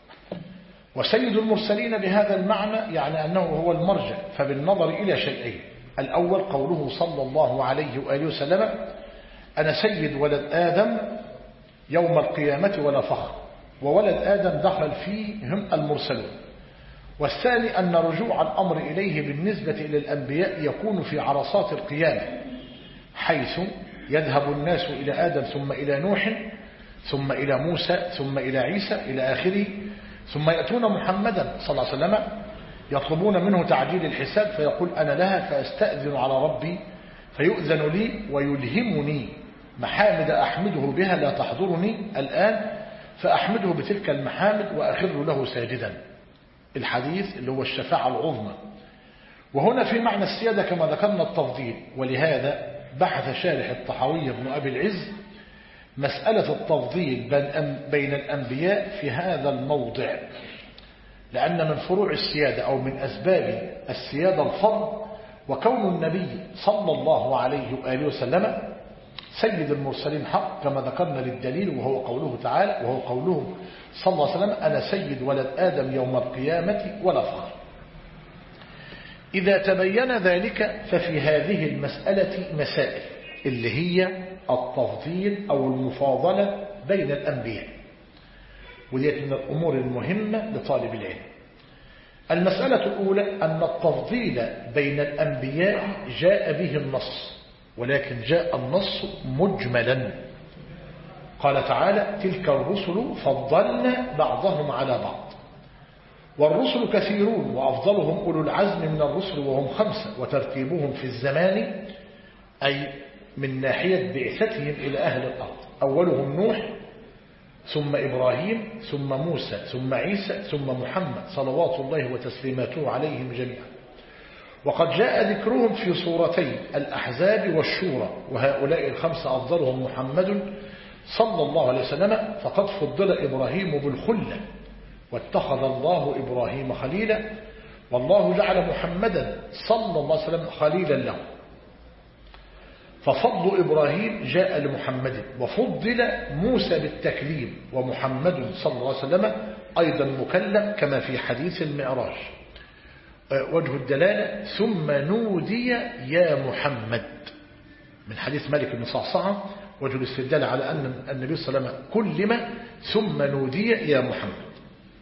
وسيد المرسلين بهذا المعنى يعني أنه هو المرجع، فبالنظر إلى شيئين: الأول قوله صلى الله عليه وآله وسلم أنا سيد ولد آدم يوم القيامة ولا فخر، وولد آدم دخل فيهم المرسلون. والثاني أن رجوع الأمر إليه بالنسبة إلى الأنبياء يكون في عرصات القيامة، حيث يذهب الناس إلى آدم ثم إلى نوح ثم إلى موسى ثم إلى عيسى إلى آخره، ثم يأتون محمدا صلى الله عليه وسلم يطلبون منه تعجيل الحساب، فيقول أنا لها، فأستأذن على ربي فيؤذن لي ويلهمني محامد أحمده بها لا تحضرني الآن، فأحمده بتلك المحامد وأخر له ساجدا. الحديث اللي هو الشفاعة العظمى. وهنا في معنى السيادة كما ذكرنا التفضيل، ولهذا بحث شارح الطحاوي بن أبي العز مسألة التفضيل بين الأنبياء في هذا الموضع، لأن من فروع السيادة أو من أسباب السيادة الفضل، وكون النبي صلى الله عليه وآله وسلم سيد المرسلين حق كما ذكرنا للدليل، وهو قوله تعالى، وهو قوله صلى الله عليه وسلم أنا سيد ولد آدم يوم القيامة ولا فخر. إذا تبين ذلك ففي هذه المسألة مسائل اللي هي التفضيل أو المفاضلة بين الأنبياء، ودي من الأمور المهمة لطالب العلم. المسألة الأولى أن التفضيل بين الأنبياء جاء به النص، ولكن جاء النص مجملا. قال تعالى تلك الرسل فضلنا بعضهم على بعض، والرسل كثيرون وأفضلهم أولو العزم من الرسل وهم 5، وترتيبهم في الزمان أي من ناحية بعثتهم إلى أهل الأرض أولهم نوح ثم إبراهيم ثم موسى ثم عيسى ثم محمد صلوات الله وتسليماته عليهم جميعا. وقد جاء ذكرهم في سورتي الأحزاب والشورى، وهؤلاء 5 أفضلهم محمد صلى الله عليه وسلم، فقد فضل إبراهيم بالخلة واتخذ الله إبراهيم خليلا، والله جعل محمدا صلى الله عليه وسلم خليلا له. ففضل إبراهيم جاء لمحمد، وفضل موسى بالتكليم، ومحمد صلى الله عليه وسلم أيضا مكلم كما في حديث المعراج. وجه الدلالة ثم نودي يا محمد من حديث مالك بن صعصعة، وجه الاستدلال على أن النبي صلى الله عليه وسلم كلم ثم نودي يا محمد.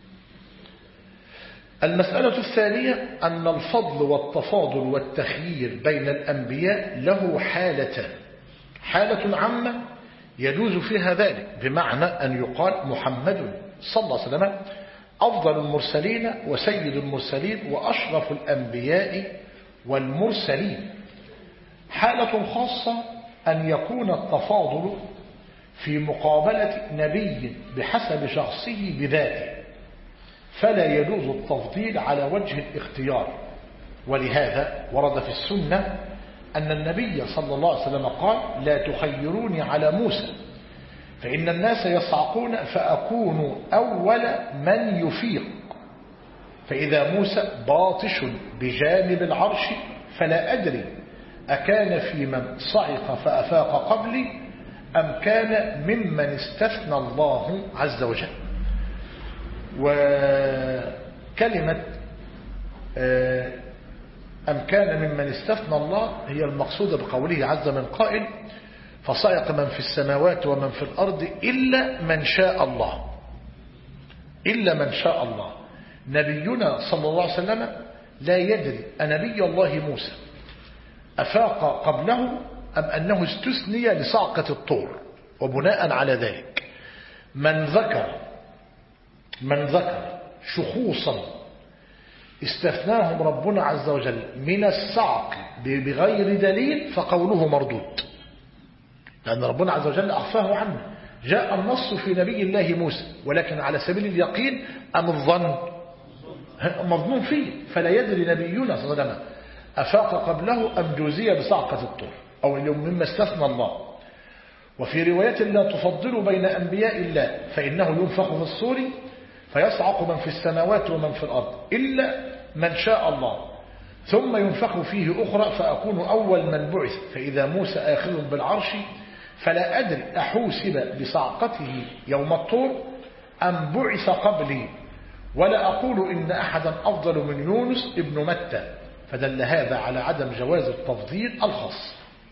المسألة الثانية أن الفضل والتفاضل والتخيير بين الأنبياء له حالتان: حالة عامة يجوز فيها ذلك، بمعنى أن يقال محمد صلى الله عليه وسلم أفضل المرسلين وسيد المرسلين وأشرف الأنبياء والمرسلين. حالة خاصة أن يكون التفاضل في مقابلة نبي بحسب شخصه بذاته، فلا يجوز التفضيل على وجه الاختيار. ولهذا ورد في السنة أن النبي صلى الله عليه وسلم قال لا تخيروني على موسى فإن الناس يصعقون فأكون أول من يفيق، فإذا موسى باطش بجانب العرش فلا أدري أكان في من صعق فأفاق قبلي أم كان ممن استثنى الله عز وجل. وكلمة أم كان ممن استثنى الله هي المقصودة بقوله عز من قائل فصعق من في السماوات ومن في الأرض إلا من شاء الله، إلا من شاء الله. نبينا صلى الله عليه وسلم لا يدري أنبي الله موسى أفاق قبله أم أنه استثني لصعقة الطور. وبناء على ذلك من ذكر شخوصا استثناهم ربنا عز وجل من الصعق بغير دليل فقوله مردود، لأن ربنا عز وجل أخفاه عنه. جاء النص في نبي الله موسى ولكن على سبيل اليقين أم الظن مظنون فيه، فلا يدري نبينا صلى الله عليه وسلم أفاق قبله أم جوزي بصعقة الطور أو مما استثنى الله. وفي رواية لا تفضلوا بين أنبياء الله فإنه ينفخ في الصور فيصعق من في السماوات ومن في الأرض إلا من شاء الله ثم ينفخ فيه أخرى فأكون أول من بعث فإذا موسى آخذ بالعرش فلا أدري أحوسب بصعقته يوم الطور أم بعث قبلي ولا أقول إن أحدا أفضل من يونس ابن متى فدل هذا على عدم جواز التفضيل الخاص.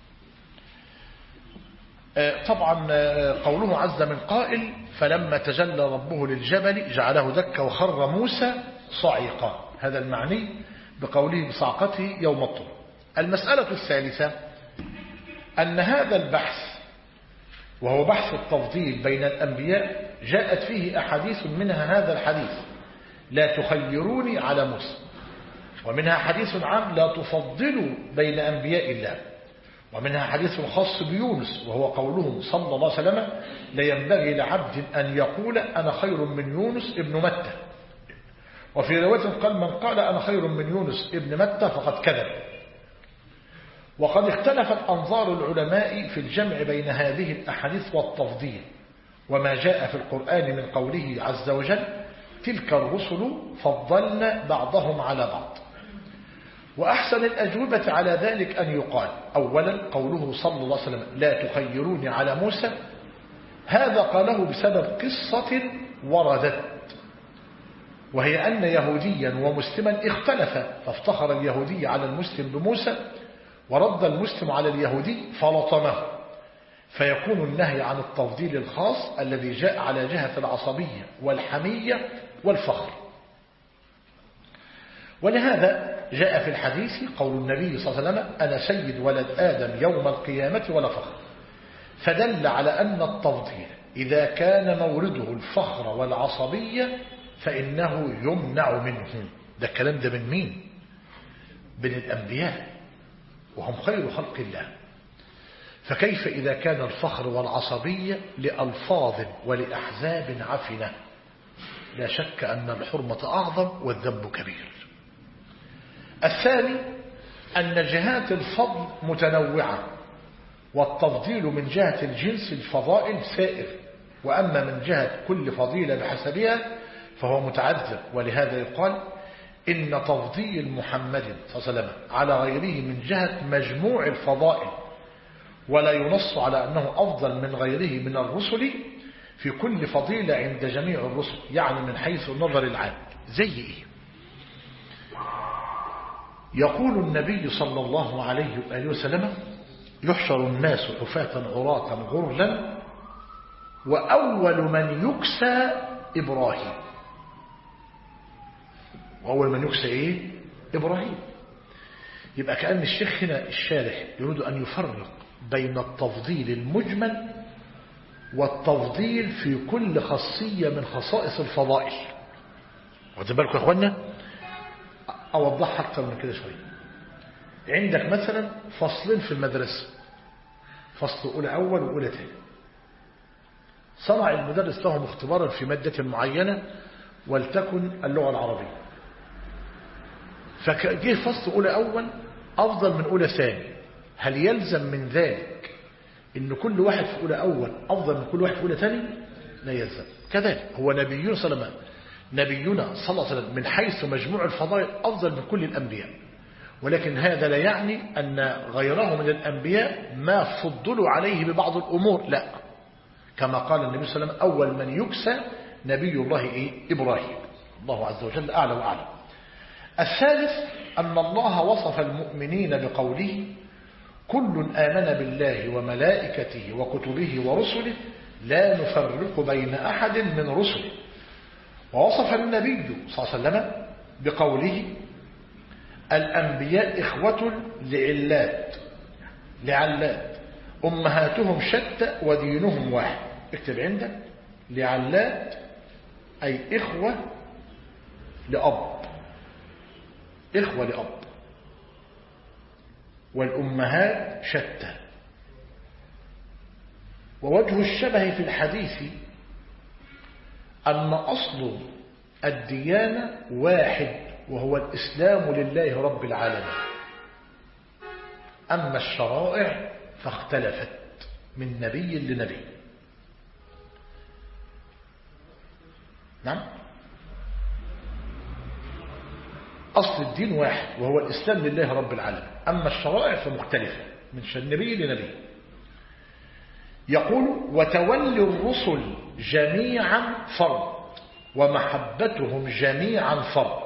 طبعا قوله عز من قائل فلما تجلى ربه للجبل جعله دكا وخر موسى صعقا، هذا المعني بقوله بصعقته يوم الطور. المسألة الثالثة أن هذا البحث وهو بحث التفضيل بين الأنبياء جاءت فيه أحاديث منها هذا الحديث لا تخيروني على موسى، ومنها حديث عام لا تفضلوا بين أنبياء الله، ومنها حديث خاص بيونس وهو قوله صلى الله عليه وسلم لا ينبغي لعبد أن يقول أنا خير من يونس ابن متى، وفي رواية قال من قال أنا خير من يونس ابن متى فقد كذب. وقد اختلفت أنظار العلماء في الجمع بين هذه الأحاديث والتفضيل وما جاء في القرآن من قوله عز وجل تلك الرسل فضلنا بعضهم على بعض. وأحسن الأجوبة على ذلك أن يقال أولا قوله صلى الله عليه وسلم لا تخيروني على موسى، هذا قاله بسبب قصة وردت، وهي أن يهوديا ومسلما اختلفا فافتخر اليهودي على المسلم بموسى ورد المسلم على اليهودي فلطمه، فيكون النهي عن التفضيل الخاص الذي جاء على جهة العصبية والحمية والفخر. ولهذا جاء في الحديث قول النبي صلى الله عليه وسلم أنا سيد ولد آدم يوم القيامة ولا فخر، فدل على أن التفضيل إذا كان مورده الفخر والعصبية فإنه يمنع منه. ده الكلام ده من مين؟ من الأنبياء وهم خير خلق الله، فكيف إذا كان الفخر والعصبية لألفاظ ولأحزاب عفنة؟ لا شك أن الحرمة أعظم والذنب كبير. الثاني أن جهات الفضل متنوعة، والتفضيل من جهة الجنس الفضائل سائر، وأما من جهة كل فضيلة بحسبها فهو متعذر. ولهذا يقال إن تفضيل محمد صلى الله عليه وسلم على غيره من جهة مجموع الفضائل، ولا ينص على أنه أفضل من غيره من الرسل في كل فضيلة عند جميع الرسل، يعني من حيث النظر العام. زي إيه؟ يقول النبي صلى الله عليه وآله وسلم يحشر الناس حفاة عراة غرلا وأول من يكسى إبراهيم. وأول من يكسى إيه؟ إبراهيم. يبقى كأن الشيخ هنا الشارح يريد أن يفرق بين التفضيل المجمل والتفضيل في كل خاصية من خصائص الفضائل. واخدين بالكم يا اخوانا؟ أوضحها أكثر من كده شوية. عندك مثلا فصلين في المدرسة، فصل أولى أول وأولى ثاني، صنع المدرس لهم اختبارا في مادة معينة ولتكن اللغة العربية، فجه فصل أولى أول أفضل من أولى ثاني، هل يلزم من ذلك إن كل واحد في أولى أول أفضل من كل واحد في أولى ثاني؟ لا يلزم. كذلك هو نبينا صلى الله عليه وسلم من حيث مجموع الفضائل أفضل من كل الأنبياء، ولكن هذا لا يعني أن غيره من الأنبياء ما فضلوا عليه ببعض الأمور، لا، كما قال النبي صلى الله عليه وسلم أول من يكسى نبي الله إبراهيم. الله عز وجل أعلى وأعلى. الثالث أن الله وصف المؤمنين بقوله كل آمن بالله وملائكته وكتبه ورسله لا نفرق بين أحد من رسله. ووصف النبي صلى الله عليه وسلم بقوله الأنبياء إخوة لعلات أمهاتهم شتى ودينهم واحد. اكتب عندك لعلات أي إخوة لأب، إخوة لأب، والأمهات شتى. ووجه الشبه في الحديث أن أصل الديانة واحد وهو الإسلام لله رب العالمين، أما الشرائع فاختلفت من نبي لنبي. نعم، أصل الدين واحد وهو الإسلام لله رب العالمين، أما الشرائع فمختلفة من نبي لنبي. يقول وتولي الرسل جميعا فرض ومحبتهم جميعا فرض.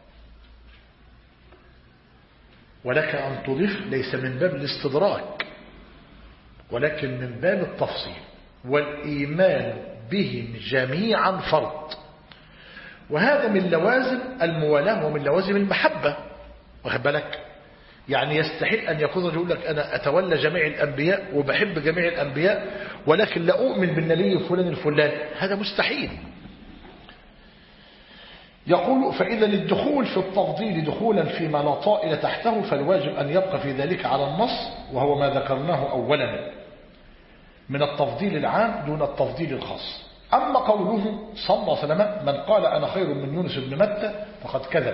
ولك أن تضيف ليس من باب الاستدراك ولكن من باب التفصيل، والإيمان بهم جميعا فرض. وهذا من لوازم الموالاة ومن لوازم المحبة، واخد بالك؟ يعني يستحيل أن يكون رجل يقول لك أنا أتولى جميع الأنبياء وبحب جميع الأنبياء ولكن لا أؤمن بالنبي فلان الفلاني، هذا مستحيل. يقول فإذا الدخول في التفضيل دخولا فيما لا طائل تحته فالواجب أن يبقى في ذلك على النص، وهو ما ذكرناه أولا من التفضيل العام دون التفضيل الخاص. أما قوله صلى الله عليه وسلم من قال أنا خير من يونس بن متى فقد كذب،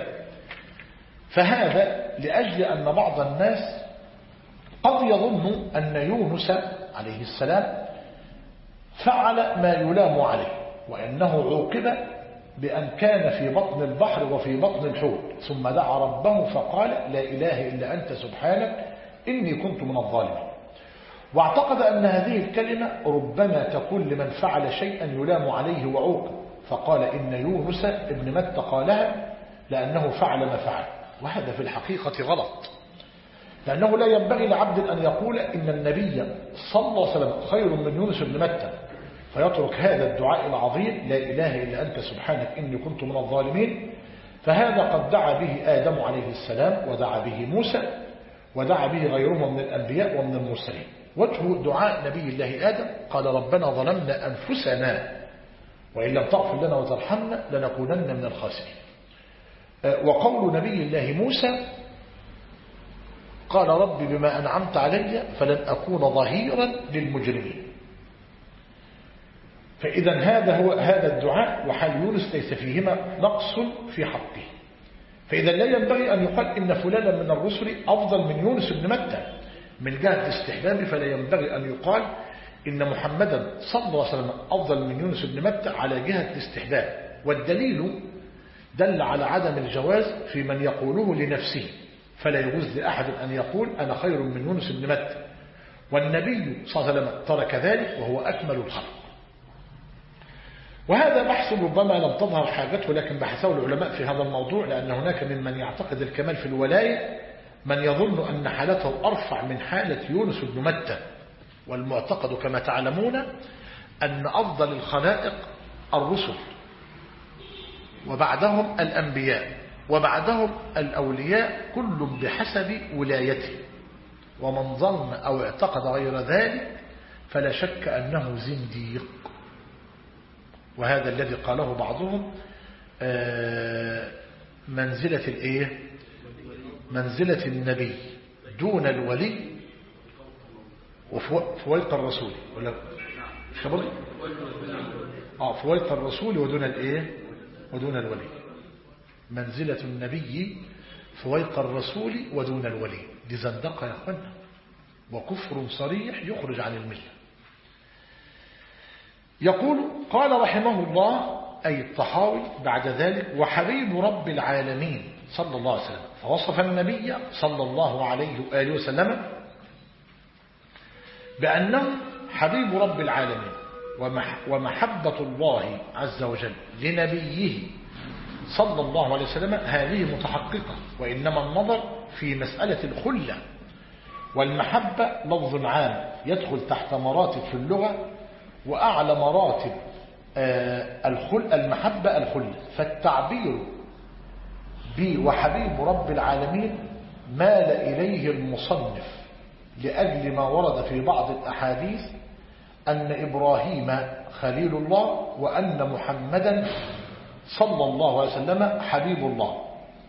فهذا لأجل أن بعض الناس قد يظن أن يونس عليه السلام فعل ما يلام عليه، وأنه عوقب بأن كان في بطن البحر وفي بطن الحوت ثم دعا ربه فقال لا إله إلا أنت سبحانك إني كنت من الظالمين. واعتقد أن هذه الكلمة ربما تكون لمن فعل شيئا يلام عليه وعوقب، فقال إن يونس ابن متى قالها لأنه فعل ما فعل، وهذا في الحقيقة غلط، لأنه لا ينبغي لعبد أن يقول إن النبي صلى الله عليه وسلم خير من يونس بن متى فيترك هذا الدعاء العظيم لا إله إلا أنت سبحانك إني كنت من الظالمين. فهذا قد دعا به آدم عليه السلام ودعا به موسى ودعا به غيرهم من الأنبياء ومن المرسلين. وجه دعاء نبي الله آدم قال ربنا ظلمنا أنفسنا وإن لم تغفر لنا وترحمنا لنكونن من الخاسرين. وقول نبي الله موسى قال رب بما أنعمت علي فلن أكون ظهيرا للمجرمين. فإذا هذا الدعاء وحال يونس ليس فيهما نقص في حقه. فإذا لا ينبغي أن يقال إن فلانا من الرسل أفضل من يونس بن متى من جهة الاستحباب، فلا ينبغي أن يقال إن محمدا صلى الله عليه وسلم أفضل من يونس بن متى على جهة الاستحباب. والدليل دل على عدم الجواز في من يقوله لنفسه، فلا يجوز لأحد أن يقول أنا خير من يونس بن متى، والنبي صلى الله عليه وسلم ترك ذلك وهو أكمل الخلق. وهذا بحث ربما لم تظهر حاجته، لكن بحثه العلماء في هذا الموضوع، لأن هناك ممن يعتقد الكمال في الولاية من يظن أن حالته أرفع من حالة يونس بن متى. والمعتقد كما تعلمون أن أفضل الخلائق الرسل وبعدهم الأنبياء وبعدهم الأولياء كل بحسب ولايته، ومن ظن أو اعتقد غير ذلك فلا شك أنه زنديق. وهذا الذي قاله بعضهم منزلة الإيه؟ منزلة النبي دون الولي وفويق الرسول، ولا فويق الرسول ودون الإيه؟ ودون الولي. منزلة النبي فويق الرسول ودون الولي، دي زندقة يا أخوانا وكفر صريح يخرج عن الملة. يقول قال رحمه الله أي الطحاوي بعد ذلك وحبيب رب العالمين صلى الله عليه وسلم، فوصف النبي صلى الله عليه وآله وسلم بأنه حبيب رب العالمين، ومحبة الله عز وجل لنبيه صلى الله عليه وسلم هذه متحققة، وإنما النظر في مسألة الخلة. والمحبة لفظ عام يدخل تحت مراتب في اللغة، وأعلى مراتب المحبة الخلة. فالتعبير وحبيب رب العالمين مال إليه المصنف لأجل ما ورد في بعض الأحاديث أن إبراهيم خليل الله وأن محمدا صلى الله عليه وسلم حبيب الله.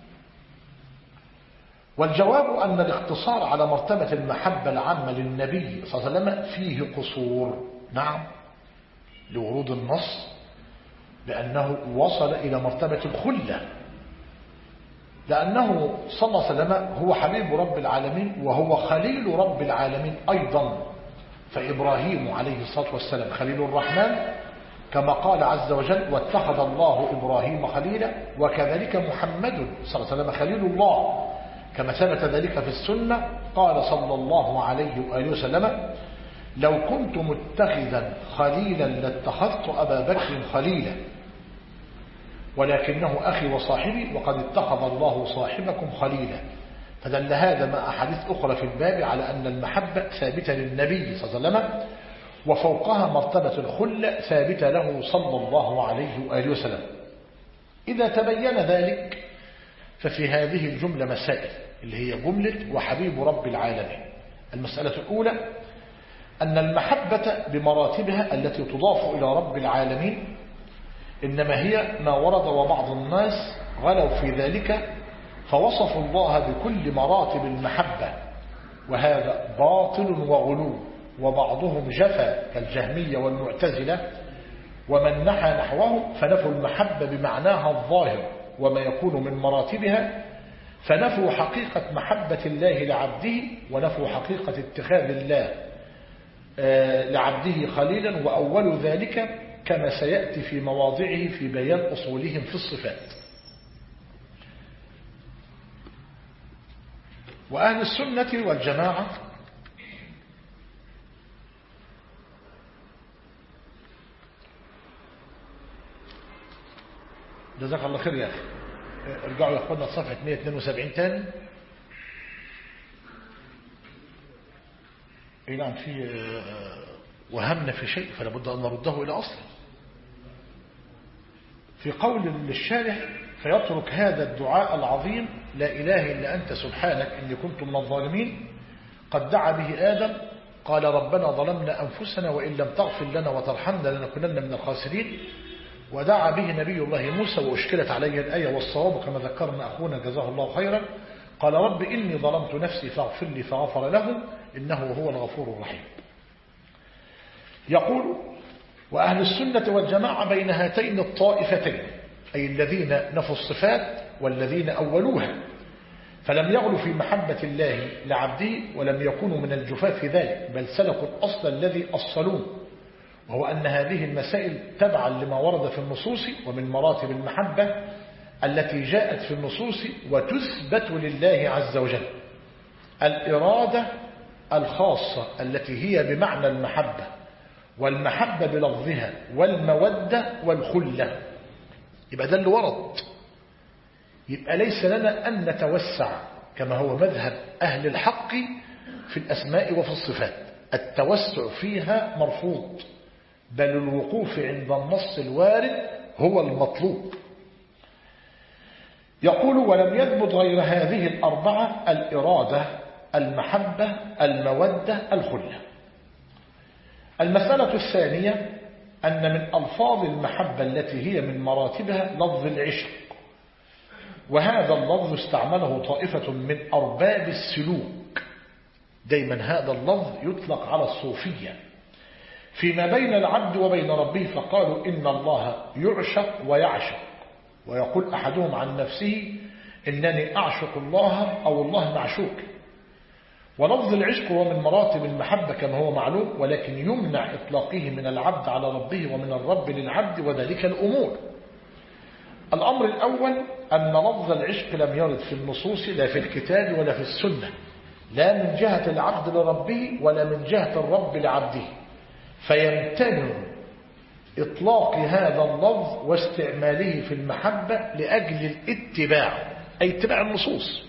والجواب أن الاقتصار على مرتبة المحبة العامة للنبي صلى الله عليه وسلم فيه قصور، نعم، لورود النص بأنه وصل إلى مرتبة الخلة، لأنه صلى الله عليه وسلم هو حبيب رب العالمين وهو خليل رب العالمين أيضا. فإبراهيم عليه الصلاة والسلام خليل الرحمن كما قال عز وجل واتخذ الله إبراهيم خليلا، وكذلك محمد صلى الله عليه وسلم خليل الله كما ثبت ذلك في السنة. قال صلى الله عليه وآله وسلم لو كنت متخذا خليلا لاتخذت أبا بكر خليلا ولكنه أخي وصاحبي وقد اتخذ الله صاحبكم خليلا. فدل هذا مع أحاديث أخرى في الباب على أن المحبة ثابتة للنبي صلى الله عليه وسلم، وفوقها مرتبة الخلة ثابتة له صلى الله عليه وآله وسلم. إذا تبين ذلك ففي هذه الجملة مسائل اللي هي جملة وحبيب رب العالمين. المسألة الأولى أن المحبة بمراتبها التي تضاف إلى رب العالمين إنما هي ما ورد، وبعض الناس غلوا في ذلك فوصفوا الله بكل مراتب المحبة، وهذا باطل وغلو، وبعضهم جفى كالجهمية والمعتزلة ومن نحى نحوهم فنفوا المحبة بمعناها الظاهر وما يكون من مراتبها، فنفوا حقيقة محبة الله لعبده ونفوا حقيقة اتخاذ الله لعبده خليلا، وأول ذلك كما سيأتي في مواضعه في بيان أصولهم في الصفات. وأهل السنة والجماعة جزاك الله خير يا أخي، ارجعوا يا أخوانا صفحة 172 تاني. نعم في وهمنا في شيء فلا بد أن نرده إلى أصله. في قول للشارح فيترك هذا الدعاء العظيم لا إله إلا أنت سبحانك إني كنت من الظالمين قد دعا به آدم قال ربنا ظلمنا أنفسنا وإن لم تغفر لنا وترحمنا لنكونن من الخاسرين، ودعا به نبي الله موسى وأشكلت عليه الآية والصواب كما ذكرنا أخونا جزاه الله خيرا، قال رب إني ظلمت نفسي فاغفر لي فغفر له إنه هو الغفور الرحيم. يقول وأهل السنة والجماعة بين هاتين الطائفتين، أي الذين نفوا الصفات والذين أولوها، فلم يغلوا في محبة الله لعبده ولم يكونوا من الجفاف في ذلك، بل سلكوا الأصل الذي أصلوه، وهو أن هذه المسائل تبعا لما ورد في النصوص ومن مراتب المحبة التي جاءت في النصوص وتثبت لله عز وجل. الإرادة الخاصة التي هي بمعنى المحبة، والمحبة بلفظها، والمودة والخلة، يبقى ده اللي ورد. يبقى ليس لنا أن نتوسع كما هو مذهب أهل الحق في الأسماء وفي الصفات، التوسع فيها مرفوض، بل الوقوف عند النص الوارد هو المطلوب. يقول ولم يثبت غير هذه الأربعة: الإرادة، المحبة، المودة، الخلة. المسألة الثانية أن من ألفاظ المحبة التي هي من مراتبها لفظ العشق، وهذا اللفظ استعمله طائفة من أرباب السلوك. دايما هذا اللفظ يطلق على الصوفية فيما بين العبد وبين ربه، فقالوا إن الله يعشق ويعشق، ويقول أحدهم عن نفسه إنني أعشق الله أو الله معشوق. ولفظ العشق هو من مراتب المحبة كما هو معلوم، ولكن يمنع إطلاقه من العبد على ربه ومن الرب للعبد، وذلك الأمور. الأمر الأول أن لفظ العشق لم يرد في النصوص لا في الكتاب ولا في السنة، لا من جهة العبد لربه ولا من جهة الرب لعبده، فيمتنع إطلاق هذا اللفظ واستعماله في المحبة لأجل الاتباع، أي اتباع النصوص.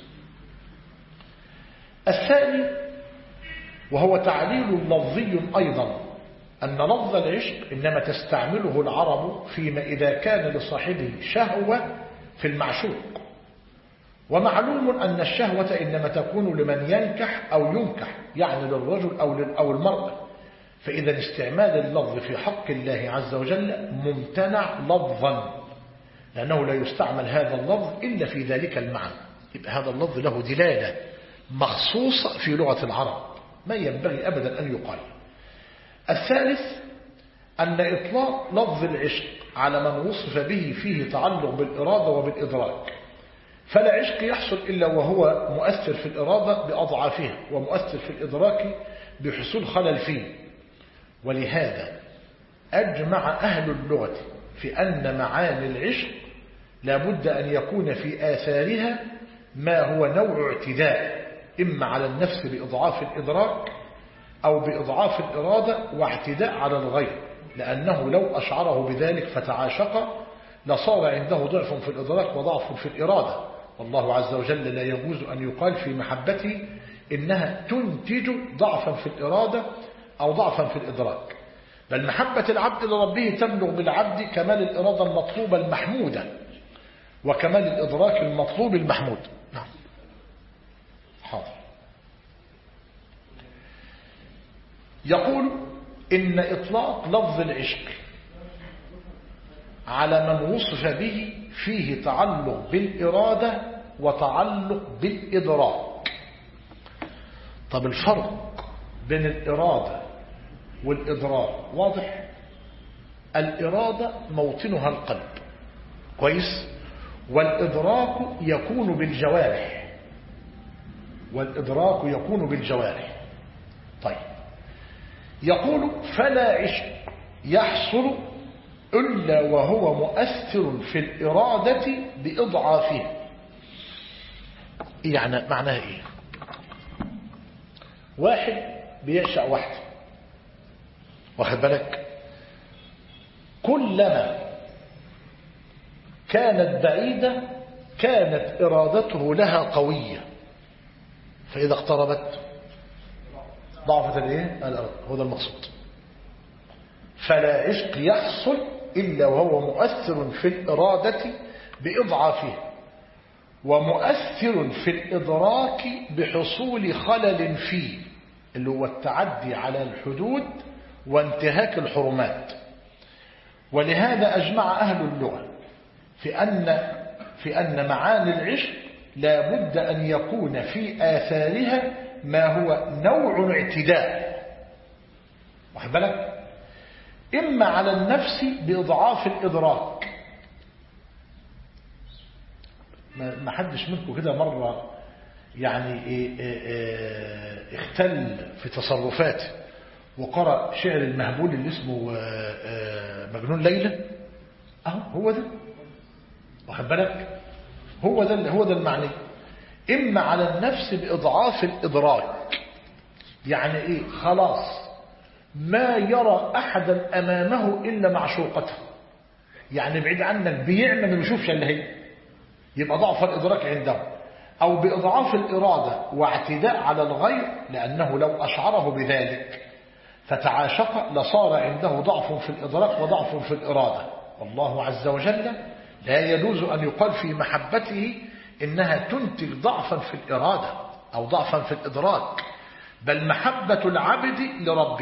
الثاني وهو تعليل لفظي أيضا، أن لفظ العشق إنما تستعمله العرب فيما إذا كان لصاحبه شهوة في المعشوق، ومعلوم أن الشهوة إنما تكون لمن ينكح أو ينكح، يعني للرجل أو المرأة، فإذا استعمال اللفظ في حق الله عز وجل ممتنع لفظا، لأنه لا يستعمل هذا اللفظ إلا في ذلك المعنى. يبقى هذا اللفظ له دلالة مخصوصة في لغة العرب ما ينبغي أبدا أن يقال. الثالث أن إطلاق لفظ العشق على من وصف به فيه تعلق بالإرادة وبالإدراك، فلا عشق يحصل إلا وهو مؤثر في الإرادة بأضعافها ومؤثر في الإدراك بحصول خلل فيه. ولهذا أجمع أهل اللغة في أن معاني العشق لابد أن يكون في آثارها ما هو نوع اعتداء إما على النفس بإضعاف الإدراك أو بإضعاف الإرادة واعتداء على الغير، لأنه لو أشعره بذلك فتعاشق لصار عنده ضعف في الإدراك وضعف في الإرادة. والله عز وجل لا يجوز أن يقال في محبته إنها تنتج ضعفا في الإرادة أو ضعفا في الإدراك، بل محبة العبد لربه تبلغ بالعبد كمال الإرادة المطلوبة المحمودة وكمال الإدراك المطلوب المحمود. نعم. حاضر. يقول إن إطلاق لفظ العشق على من وصف به فيه تعلق بالإرادة وتعلق بالإدراك. طب الفرق بين الإرادة والإدراك واضح. الإرادة موطنها القلب كويس، والإدراك يكون بالجوارح، والإدراك يكون بالجوارح. طيب يقول فلا عشق يحصل إلا وهو مؤثر في الإرادة بإضعافها. يعني معناها إيه؟ واحد بيعشق واحدة، واخد بالك، كلما كانت بعيدة كانت إرادته لها قوية، فإذا اقتربت ضعفت الايه؟ هو ده المقصود. فلا عشق يحصل إلا وهو مؤثر في الإرادة بإضعافها ومؤثر في الإدراك بحصول خلل فيه، اللي هو التعدي على الحدود وانتهاك الحرمات. ولهذا أجمع أهل اللغة في أن معاني العشق لا بد أن يكون في آثارها ما هو نوع اعتداء، واخد بالك، إما على النفس بإضعاف الإدراك. ما حدش منكم كده مرة يعني اختل في تصرفاته وقرأ شعر المهبول اللي اسمه مجنون ليلى؟ هو ده، واخد بالك، هو ده المعني. إما على النفس بإضعاف الإدراك، يعني إيه؟ خلاص ما يرى أحدا أمامه إلا معشوقته، يعني بعيد عنك بيعمل ما بيشوفش إلا هي، يبقى ضعف الإدراك عنده. أو بإضعاف الإرادة واعتداء على الغير، لأنه لو أشعره بذلك فتعاشق لصار عنده ضعف في الإدراك وضعف في الإرادة. والله عز وجل لا يجوز أن يقال في محبته إنها تنتج ضعفا في الإرادة أو ضعفا في الإدراك، بل محبة العبد لربه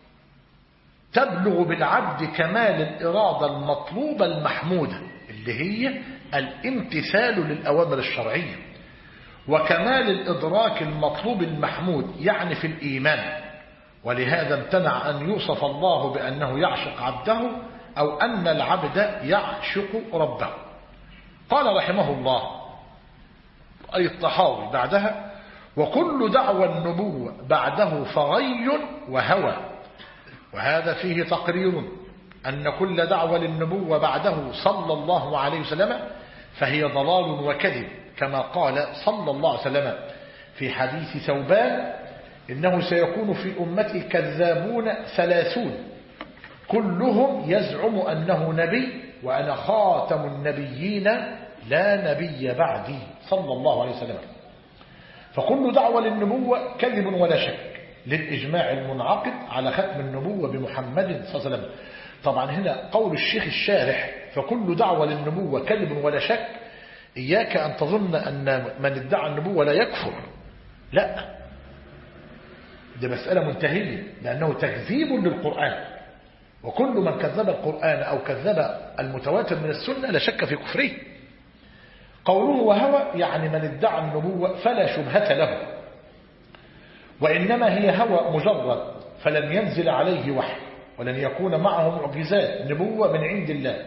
تبلغ بالعبد كمال الإرادة المطلوبة المحمودة اللي هي الامتثال للأوامر الشرعية، وكمال الإدراك المطلوب المحمود يعني في الإيمان. ولهذا امتنع أن يوصف الله بأنه يعشق عبده أو أن العبد يعشق ربه. قال رحمه الله أي الطحاوي بعدها: وكل دعوى النبوة بعده فغي وهوى. وهذا فيه تقرير أن كل دعوة للنبوة بعده صلى الله عليه وسلم فهي ضلال وكذب، كما قال صلى الله عليه وسلم في حديث ثوبان: إنه سيكون في أمتي كذابون 30 كلهم يزعم أنه نبي وأنا خاتم النبيين لا نبي بعدي، صلى الله عليه وسلم. فكل دعوة للنبوة كذب ولا شك، للإجماع المنعقد على ختم النبوة بمحمد صلى الله عليه وسلم. طبعا هنا قول الشيخ الشارح فكل دعوة للنبوة كذب ولا شك، إياك أن تظن أن من ادعى النبوة لا يكفر، لا، دي مسألة منتهية، لأنه تكذيب للقرآن، وكل من كذب القرآن أو كذب المتواتر من السنة لا شك في كفره. قوله وهوى يعني من ادعى النبوة فلا شبهة له، وإنما هي هوى مجرد، فلن ينزل عليه وحي ولن يكون معه معجزات نبوة من عند الله،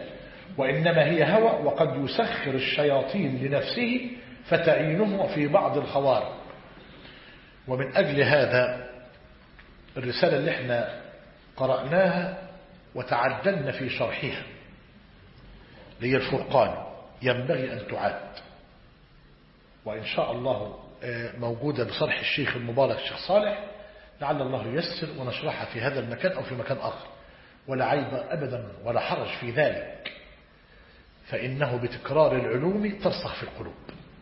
وإنما هي هوى، وقد يسخر الشياطين لنفسه فتعينه في بعض الخوارق. ومن أجل هذا الرسالة اللي احنا قرأناها وتعدلنا في شرحها هي الفرقان ينبغي أن تعاد، وإن شاء الله موجودة بصرح الشيخ المبارك الشيخ صالح، لعل الله ييسر ونشرحها في هذا المكان أو في مكان آخر، ولا عيب أبدا ولا حرج في ذلك، فإنه بتكرار العلوم ترسخ في القلوب.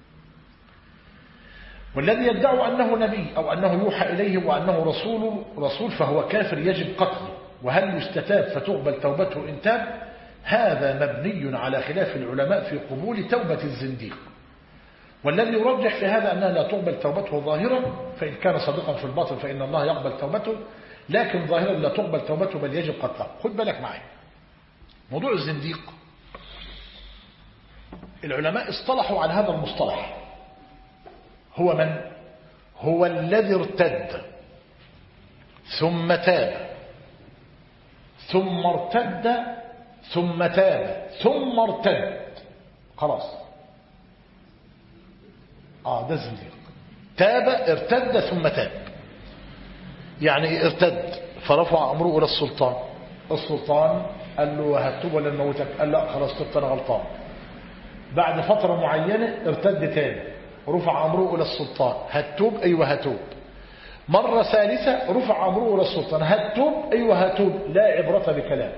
والذي يدعي أنه نبي أو أنه يوحى إليه وأنه رسول فهو كافر يجب قتله. وهل يستتاب فتقبل توبته إن تاب؟ هذا مبني على خلاف العلماء في قبول توبة الزنديق. والذي يرجح في هذا أنها لا تقبل توبته ظاهرا، فإن كان صادقا في الباطن فإن الله يقبل توبته، لكن ظاهرا لا تقبل توبته بل يجب قتله. خد بالك معي موضوع الزنديق، العلماء اصطلحوا على هذا المصطلح. هو من؟ هو الذي ارتد ثم تاب ثم ارتد ثم تاب ثم ارتد، خلاص ده الزنديق. تاب ارتد ثم تاب، يعني ارتد فرفع امره الى السلطان، السلطان قال له هتوب ولا نموتك؟ قال لا خلاص تبت انا غلطان. بعد فترة معينة ارتد تاني، رفع امره الى السلطان، هتوب؟ ايوه هتوب. مرة ثالثة رفع امره الى السلطان، هتوب؟ ايوه هتوب. لا عبرة بكلام،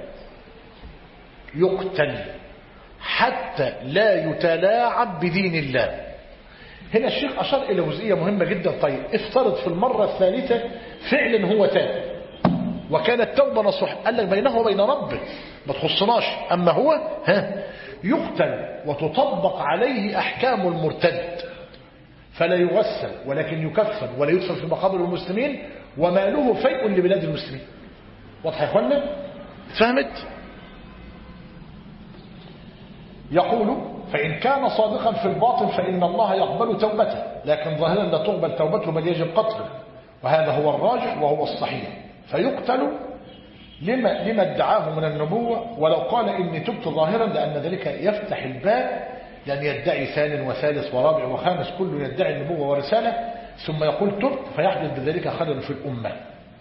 يقتل حتى لا يتلاعب بدين الله. هنا الشيخ أشار إلى جزئية مهمة جدا. طيب افترض في المرة الثالثة فعلا هو تاب وكانت توبة نصوح، قال لك بينه وبين ربه ما تخصناش، أما هو يقتل وتطبق عليه أحكام المرتد، فلا يغسل ولكن يكفن ولا يدفن في مقابر المسلمين، وماله فيء لبلاد المسلمين. واضح يا اخوانا؟ فهمت؟ يقول فإن كان صادقا في الباطن فإن الله يقبل توبته، لكن ظاهرا لا تقبل توبته بل يجب قتله، وهذا هو الراجح وهو الصحيح. فيقتل لما ادعاه من النبوة، ولو قال إني تبت ظاهرا، لأن ذلك يفتح الباب لأن يدعي ثاني وثالث ورابع وخامس كله يدعي النبوة ورسالة، ثم يقول تبت، فيحدث بذلك خلل في الأمة.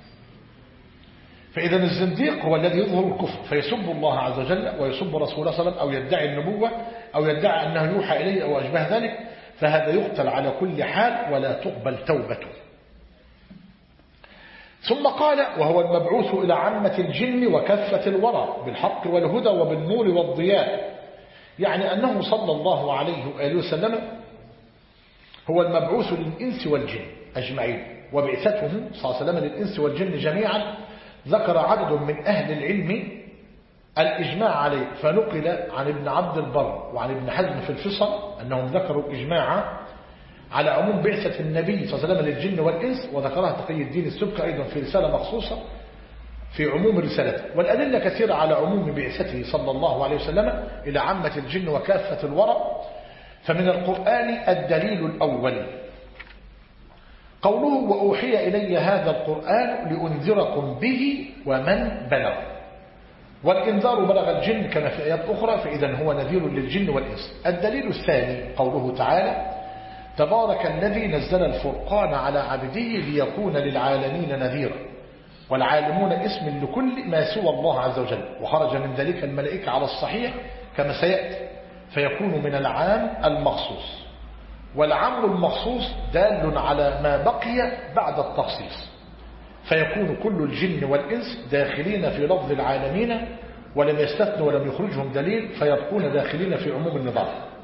فإذا الزنديق هو الذي يظهر الكفر فيسب الله عز وجل ويسب رسوله صلى الله عليه وسلم، أو يدعي النبوة أو يدعي أنه يوحى إليه أو أشبه ذلك، فهذا يقتل على كل حال ولا تقبل توبته. ثم قال وهو المبعوث إلى عامة الجن وكافة الورى بالحق والهدى وبالنور والضياء، يعني أنه صلى الله عليه وآله وسلم هو المبعوث للإنس والجن أجمعين، وبعثته صلى الله عليه وسلم للإنس والجن جميعا ذكر عدد من أهل العلم الإجماع عليه، فنقل عن ابن عبد البر وعن ابن حزم في الفصل أنهم ذكروا الإجماع على عموم بعثة النبي صلى الله عليه وسلم للجن والإنس، وذكرها تقي الدين السبكي أيضا في رسالة مخصوصة في عموم رسالته. والأدلة كثيرة على عموم بعثته صلى الله عليه وسلم إلى عامة الجن وكافة الورى. فمن القرآن الدليل الأول قوله وأوحي إلي هذا القرآن لأنذركم به ومن بلغ، والإنذار بلغ الجن كما في آيات أخرى، فإذا هو نذير للجن والإنس. الدليل الثاني قوله تعالى تبارك الذي نزل الفرقان على عبده ليكون للعالمين نذيرا، والعالمون اسم لكل ما سوى الله عز وجل، وخرج من ذلك الملائكة على الصحيح كما سيأتي، فيكون من العام المخصوص، والعام المخصوص دال على ما بقي بعد التخصيص، فيكون كل الجن والإنس داخلين في لفظ العالمين ولم يستثنوا ولم يخرجهم دليل، فيبقون داخلين في عموم النظام.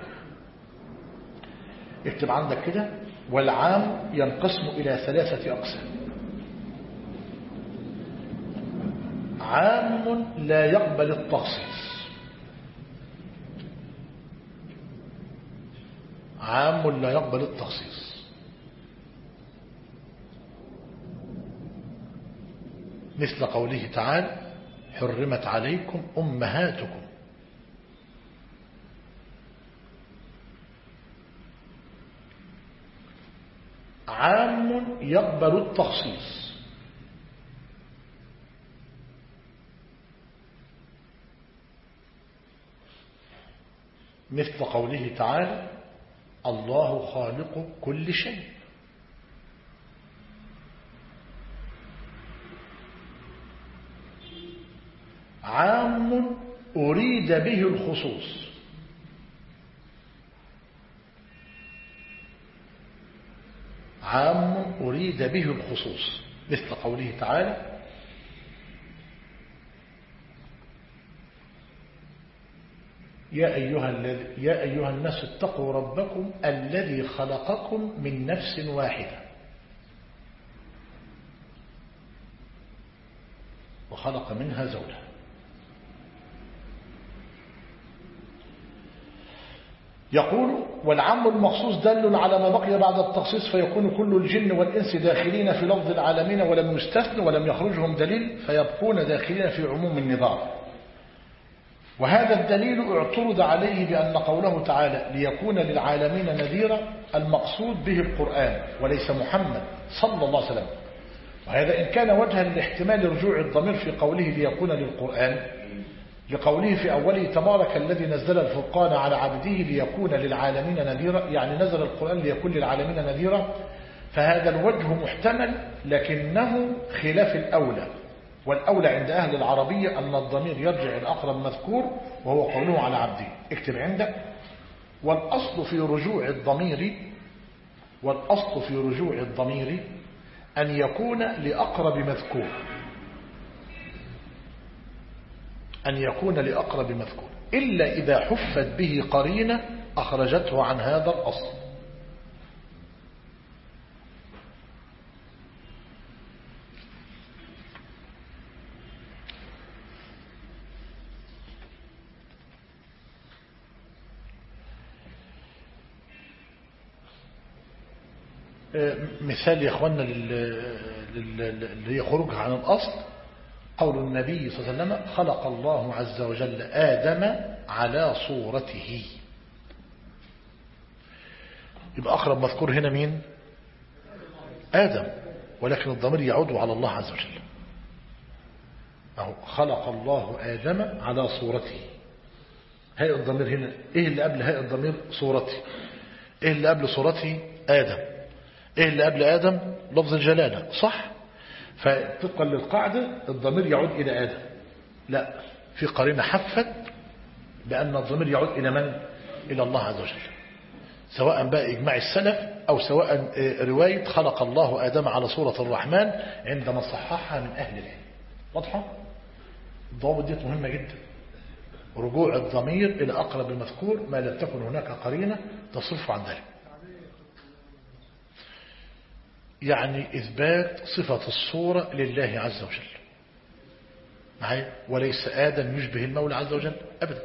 اكتب عندك كده والعام ينقسم إلى 3 أقسام: عام لا يقبل التخصيص، عام لا يقبل التخصيص، مثل قوله تعالى حرمت عليكم أمهاتكم. عام يقبل التخصيص، مثل قوله تعالى الله خالق كل شيء. عام أريد به الخصوص. عام أريد به الخصوص مثل قوله تعالى يا أيها الناس اتقوا ربكم الذي خلقكم من نفس واحدة وخلق منها زوجها. يقول والعام المخصوص دل على ما بقي بعد التخصيص فيكون كل الجن والإنس داخلين في لفظ العالمين ولم يستثنوا ولم يخرجهم دليل فيبقون داخلين في عموم النظام. وهذا الدليل اعترض عليه بأن قوله تعالى ليكون للعالمين نذيرا المقصود به القرآن وليس محمد صلى الله عليه وسلم. وهذا إن كان وجها لاحتمال رجوع الضمير في قوله ليكون للقرآن لقوله في أوله تبارك الذي نزل الفرقان على عبده ليكون للعالمين نذيرا، يعني نزل القرآن ليكون للعالمين نذيرا، فهذا الوجه محتمل لكنه خلاف الأولى. والأولى عند أهل العربية أن الضمير يرجع الأقرب مذكور وهو قوله على عبده. اكتب عندك والأصل في رجوع الضمير أن يكون لأقرب مذكور إلا إذا حفت به قرينة أخرجته عن هذا الأصل. مثال يا اخوانا اللي يخرج عن الأصل قول النبي صلى الله عليه وسلم خلق الله عز وجل آدم على صورته. يبقى أقرب مذكور هنا مين؟ آدم، ولكن الضمير يعود على الله عز وجل. أهو خلق الله آدم على صورته. هاء الضمير هنا إيه اللي قبل هاء الضمير؟ صورته. إيه اللي قبل صورته؟ آدم. إيه اللي قبل آدم؟ لفظ الجلالة، صح؟ فطبقا للقاعدة الضمير يعود إلى آدم. لا، في قرينة حفت بأن الضمير يعود إلى من؟ إلى الله عز وجل، سواء بقى إجماع السلف أو سواء رواية خلق الله آدم على صورة الرحمن عندما صححها من أهل العلم. واضحة؟ الضوابط دي مهمة جدا. رجوع الضمير إلى أقرب المذكور ما لم تكن هناك قرينة تصرف عن ذلك، يعني إثبات صفة الصورة لله عز وجل معايا، وليس آدم يشبه المولى عز وجل أبدا.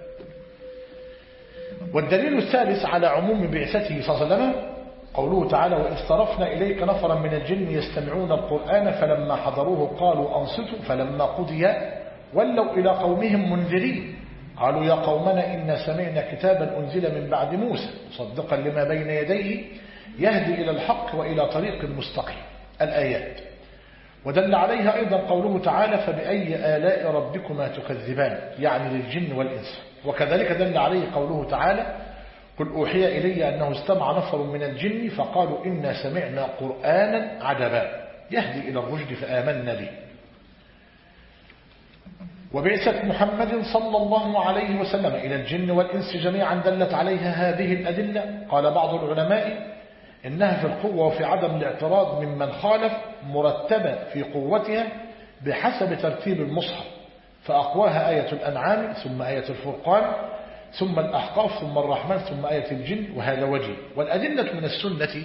والدليل الثالث على عموم بعثته صلى الله عليه وسلم قوله تعالى وإذ صرفنا إليك نفرا من الجن يستمعون القرآن فلما حضروه قالوا أنصتوا فلما قضي ولوا إلى قومهم منذرين قالوا يا قومنا إنا سمعنا كتابا أنزل من بعد موسى مصدقا لما بين يديه يهدي إلى الحق وإلى طريق مستقيم. الآيات. ودل عليها أيضا قوله تعالى فبأي آلاء ربكما تكذبان، يعني للجن والإنس. وكذلك دل عليه قوله تعالى قل أوحي إلي أنه استمع نفر من الجن فقالوا إنا سمعنا قرآنا عجبا يهدي إلى الرشد فآمنا به. وبعثة محمد صلى الله عليه وسلم إلى الجن والإنس جميعا دلت عليها هذه الأدلة. قال بعض العلماء إنها في القوة وفي عدم الاعتراض ممن خالف مرتبة في قوتها بحسب ترتيب المصحف، فأقواها آية الأنعام ثم آية الفرقان ثم الأحقاف ثم الرحمن ثم آية الجن، وهذا وجه. والأدلة من السنة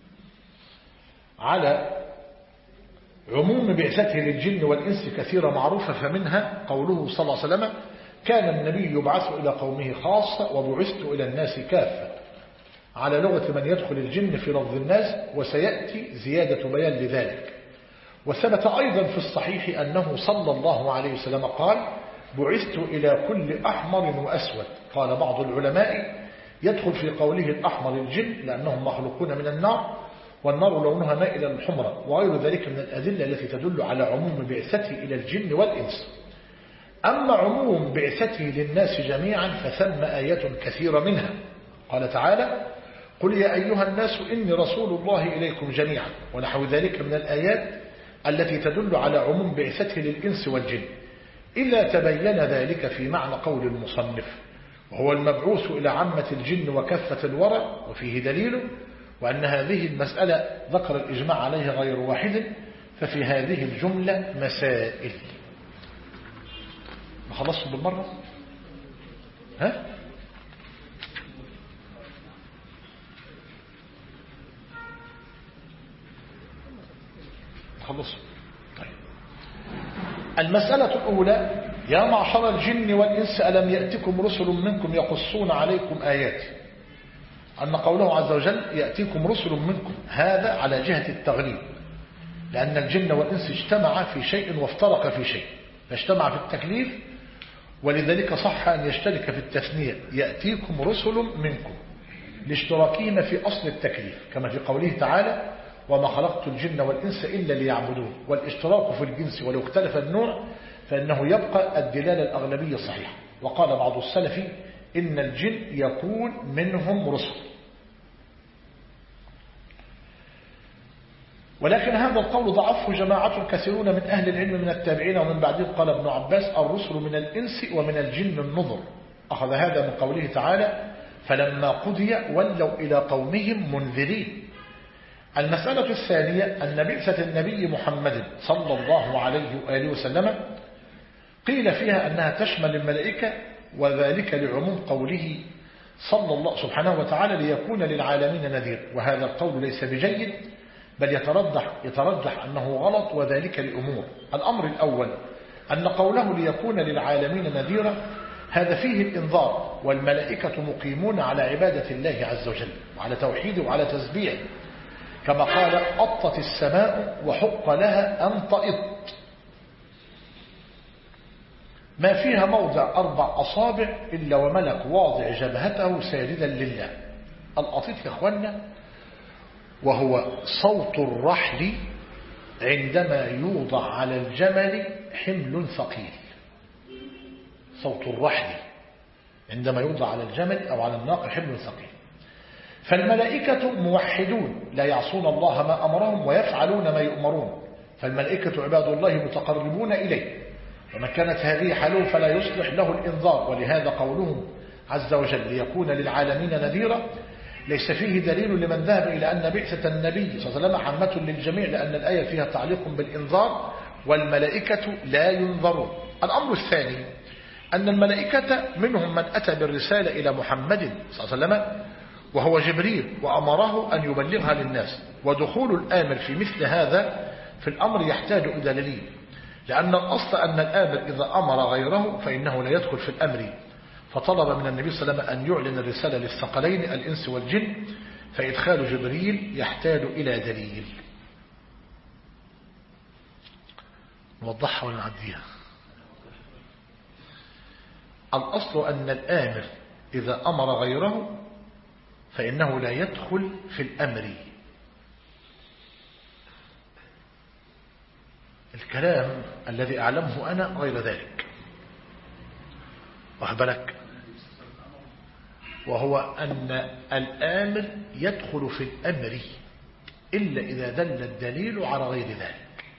على عموم بعثته للجن والإنس كثيرة معروفة، فمنها قوله صلى الله عليه وسلم كان النبي يبعث إلى قومه خاصة وبعثت إلى الناس كافة، على لغة من يدخل الجن في لفظ الناس، وسيأتي زيادة بيان لذلك. وثبت أيضا في الصحيح أنه صلى الله عليه وسلم قال بعثت إلى كل أحمر وأسود. قال بعض العلماء يدخل في قوله الأحمر الجن لأنهم مخلوقون من النار والنار لونها مائل للحمرة، وغير ذلك من الأدلة التي تدل على عموم بعثته إلى الجن والإنس. أما عموم بعثته للناس جميعا فثم آيات كثيرة منها. قال تعالى: قل يا أيها الناس إني رسول الله إليكم جميعا، ونحو ذلك من الآيات التي تدل على عموم بعثته للإنس والجن، إلا تبين ذلك في معنى قول المصنف: وهو المبعوث إلى عامة الجن وكافة الورى، وفيه دليل، وأن هذه المسألة ذكر الإجماع عليها غير واحد، ففي هذه الجملة مسائل. ما خلصتم بالمرة؟ ها؟ خلصوا. طيب. المسألة الأولى: يا معشر الجن والإنس ألم يأتكم رسل منكم يقصون عليكم آياتي. أن قوله عز وجل يأتيكم رسل منكم، هذا على جهة التغليب، لأن الجن والإنس اجتمعا في شيء وافترق في شيء، فاجتمع في التكليف، ولذلك صح أن يشترك في التثنية: يأتيكم رسل منكم، لاشتراكهما في أصل التكليف، كما في قوله تعالى: وما خلقت الجن والإنس إلا ليعبدون. والاشتراك في الجنس ولو اختلف النوع فإنه يبقى الدلالة الأغلبية صحيحة. وقال بعض السلف: إن الجن يكون منهم رسل. ولكن هذا القول ضعفه جماعة كثيرون من أهل العلم من التابعين ومن بعدهم. قال ابن عباس: الرسل من الإنس ومن الجن النظر. أخذ هذا من قوله تعالى: فلما قضي ولوا إلى قومهم منذرين. المسألة الثانية: أن بعثة النبي محمد صلى الله عليه وآله وسلم قيل فيها أنها تشمل الملائكة، وذلك لعموم قوله صلى الله سبحانه وتعالى: ليكون للعالمين نذير. وهذا القول ليس بجيد، بل يترجح أنه غلط، وذلك لأمور. الأمر الأول: أن قوله ليكون للعالمين نذيرا هذا فيه الإنذار، والملائكة مقيمون على عبادة الله عز وجل وعلى توحيده وعلى تسبيحه، كما قال: أطت السماء وحق لها أن تئط، ما فيها موضع 4 أصابع إلا وملك واضع جبهته ساجدا لله. الأطيط يا أخوانا وهو صوت الرحل عندما يوضع على الجمل حمل ثقيل. صوت الرحل عندما يوضع على الجمل أو على الناقة حمل ثقيل. فالملائكة موحدون لا يعصون الله ما أمرهم ويفعلون ما يؤمرون، فالملائكة عباد الله متقربون إليه، ومن كانت هذه حاله فلا يصلح له الإنذار. ولهذا قوله عز وجل: ليكون للعالمين نذيرا ليس فيه دليل لمن ذهب إلى أن بعثة النبي صلى الله عليه وسلم عامة للجميع، لأن الآية فيها تعليق بالإنذار، والملائكة لا ينذرون. الأمر الثاني: أن الملائكة منهم من أتى بالرسالة إلى محمد صلى الله عليه وسلم وهو جبريل، وأمره أن يبلغها للناس. ودخول الآمر في مثل هذا في الأمر يحتاج إلى دليل، لأن الأصل أن الآمر إذا أمر غيره فإنه لا يدخل في الأمر. فطلب من النبي صلى الله عليه وسلم أن يعلن الرسالة للثقلين الإنس والجن، فإدخال جبريل يحتاج إلى دليل. نوضحها ونعديها. الأصل أن الآمر إذا أمر غيره فإنه لا يدخل في الأمر. الكلام الذي أعلمه أنا غير ذلك، وأخبرك، وهو أن الآمر يدخل في الأمر إلا إذا دل الدليل على غير ذلك.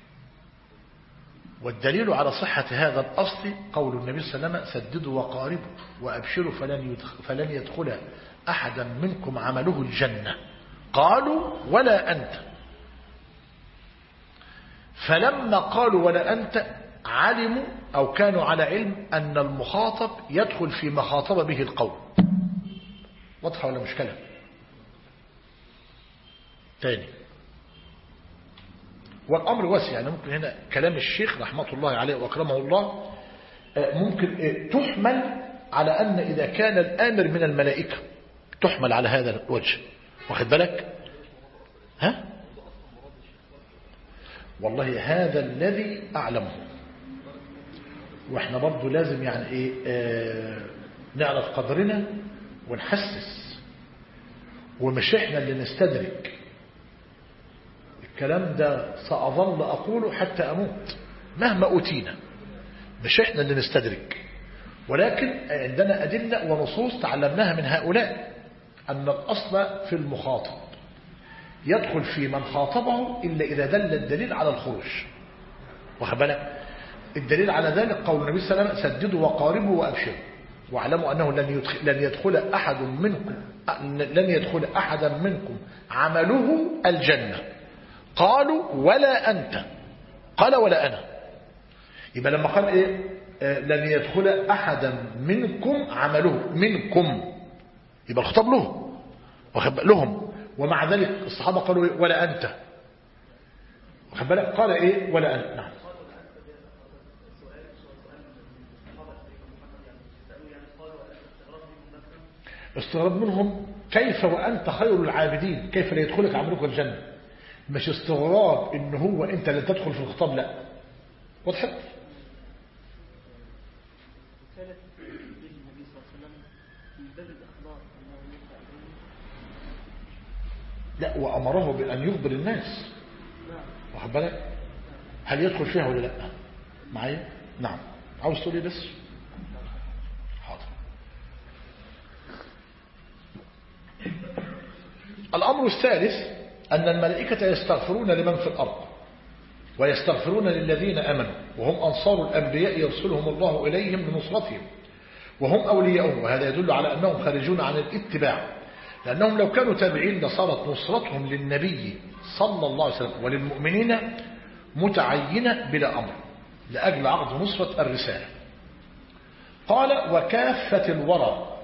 والدليل على صحة هذا الأصل قول النبي صلى الله عليه وسلم: سددوا وقاربوا وأبشروا فلن يدخل أحدا منكم عمله الجنة. قالوا: ولا أنت. فلما قالوا ولا أنت علموا أو كانوا على علم أن المخاطب يدخل فيما خاطب به القوم. واضحة ولا مشكلة؟ تاني، والأمر واسع، يعني ممكن هنا كلام الشيخ رحمة الله عليه وأكرمه الله ممكن تحمل على أن إذا كان الآمر من الملائكة تحمل على هذا الوجه. واخد بالك؟ ها؟ والله هذا الذي أعلمه، وإحنا برضو لازم يعني نعرف قدرنا ونحسس، ومش إحنا اللي نستدرك. الكلام ده سأظل أقوله حتى أموت مهما أتينا، مش احنا اللي نستدرك، ولكن عندنا أدلة ونصوص تعلمناها من هؤلاء أن الأصل في المخاطب يدخل في من خاطبه إلا إذا دل الدليل على الخروج. واخد بالك؟ الدليل على ذلك قول النبي صلى الله عليه وسلم سددوا وقاربوا وأبشروا واعلموا أنه لن يدخل أحدا منكم عمله الجنة. قالوا ولا أنت، قال ولا أنا. يبقى لما قال إيه لن يدخل أحدا منكم عمله، منكم يبقى الخطاب له لهم، ومع ذلك الصحابة قالوا إيه ولا أنت. واخد بالك؟ قال إيه ولا أنت. نعم. استغراب منهم كيف وأنت خير العابدين، كيف لا يدخلك عملك الجنة. مش استغراب إن هو أنت لا تدخل في الخطاب، لا وضحت. لا وأمره بأن يخبر الناس. واخد بالك؟ هل يدخل فيها ولا لا معايا؟ نعم. عاوز تقولي بس حاضر. الأمر الثالث أن الملائكة يستغفرون لمن في الأرض ويستغفرون للذين أمنوا، وهم أنصار الأنبياء يرسلهم الله إليهم لنصرتهم وهم أولياؤهم، وهذا يدل على أنهم خارجون عن الاتباع، لأنهم لو كانوا تابعين لصارت نصرتهم للنبي صلى الله عليه وسلم وللمؤمنين متعينة بلا أمر لأجل عقد نصرة الرسالة. قال وكافة الورى،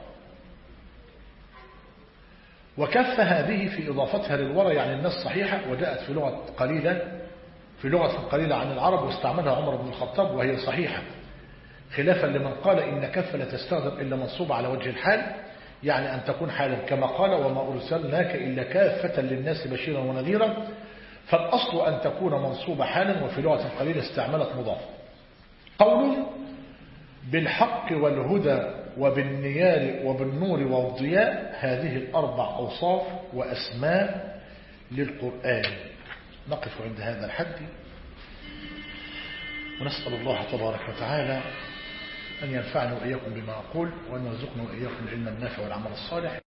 وكافة هذه في إضافتها للورى يعني الناس صحيحة، وجاءت في لغة قليلة عن العرب واستعملها عمر بن الخطاب وهي صحيحة، خلافا لمن قال إن كافة لا تستخدم إلا منصوب على وجه الحال، يعني أن تكون حالا كما قال وما أرسلناك إلا كافة للناس بشيرا ونذيرا، فالأصل أن تكون منصوبة حالا، وفي لغة قليلة استعملت مضاف. قوله بالحق والهدى وبالنيار وبالنور والضياء، هذه الأربع أوصاف وأسماء للقرآن. نقف عند هذا الحد، ونسأل الله تبارك وتعالى أن ينفعني وإياكم بما أقول، وأن يرزقنا وإياكم العلم النافع والعمل الصالح.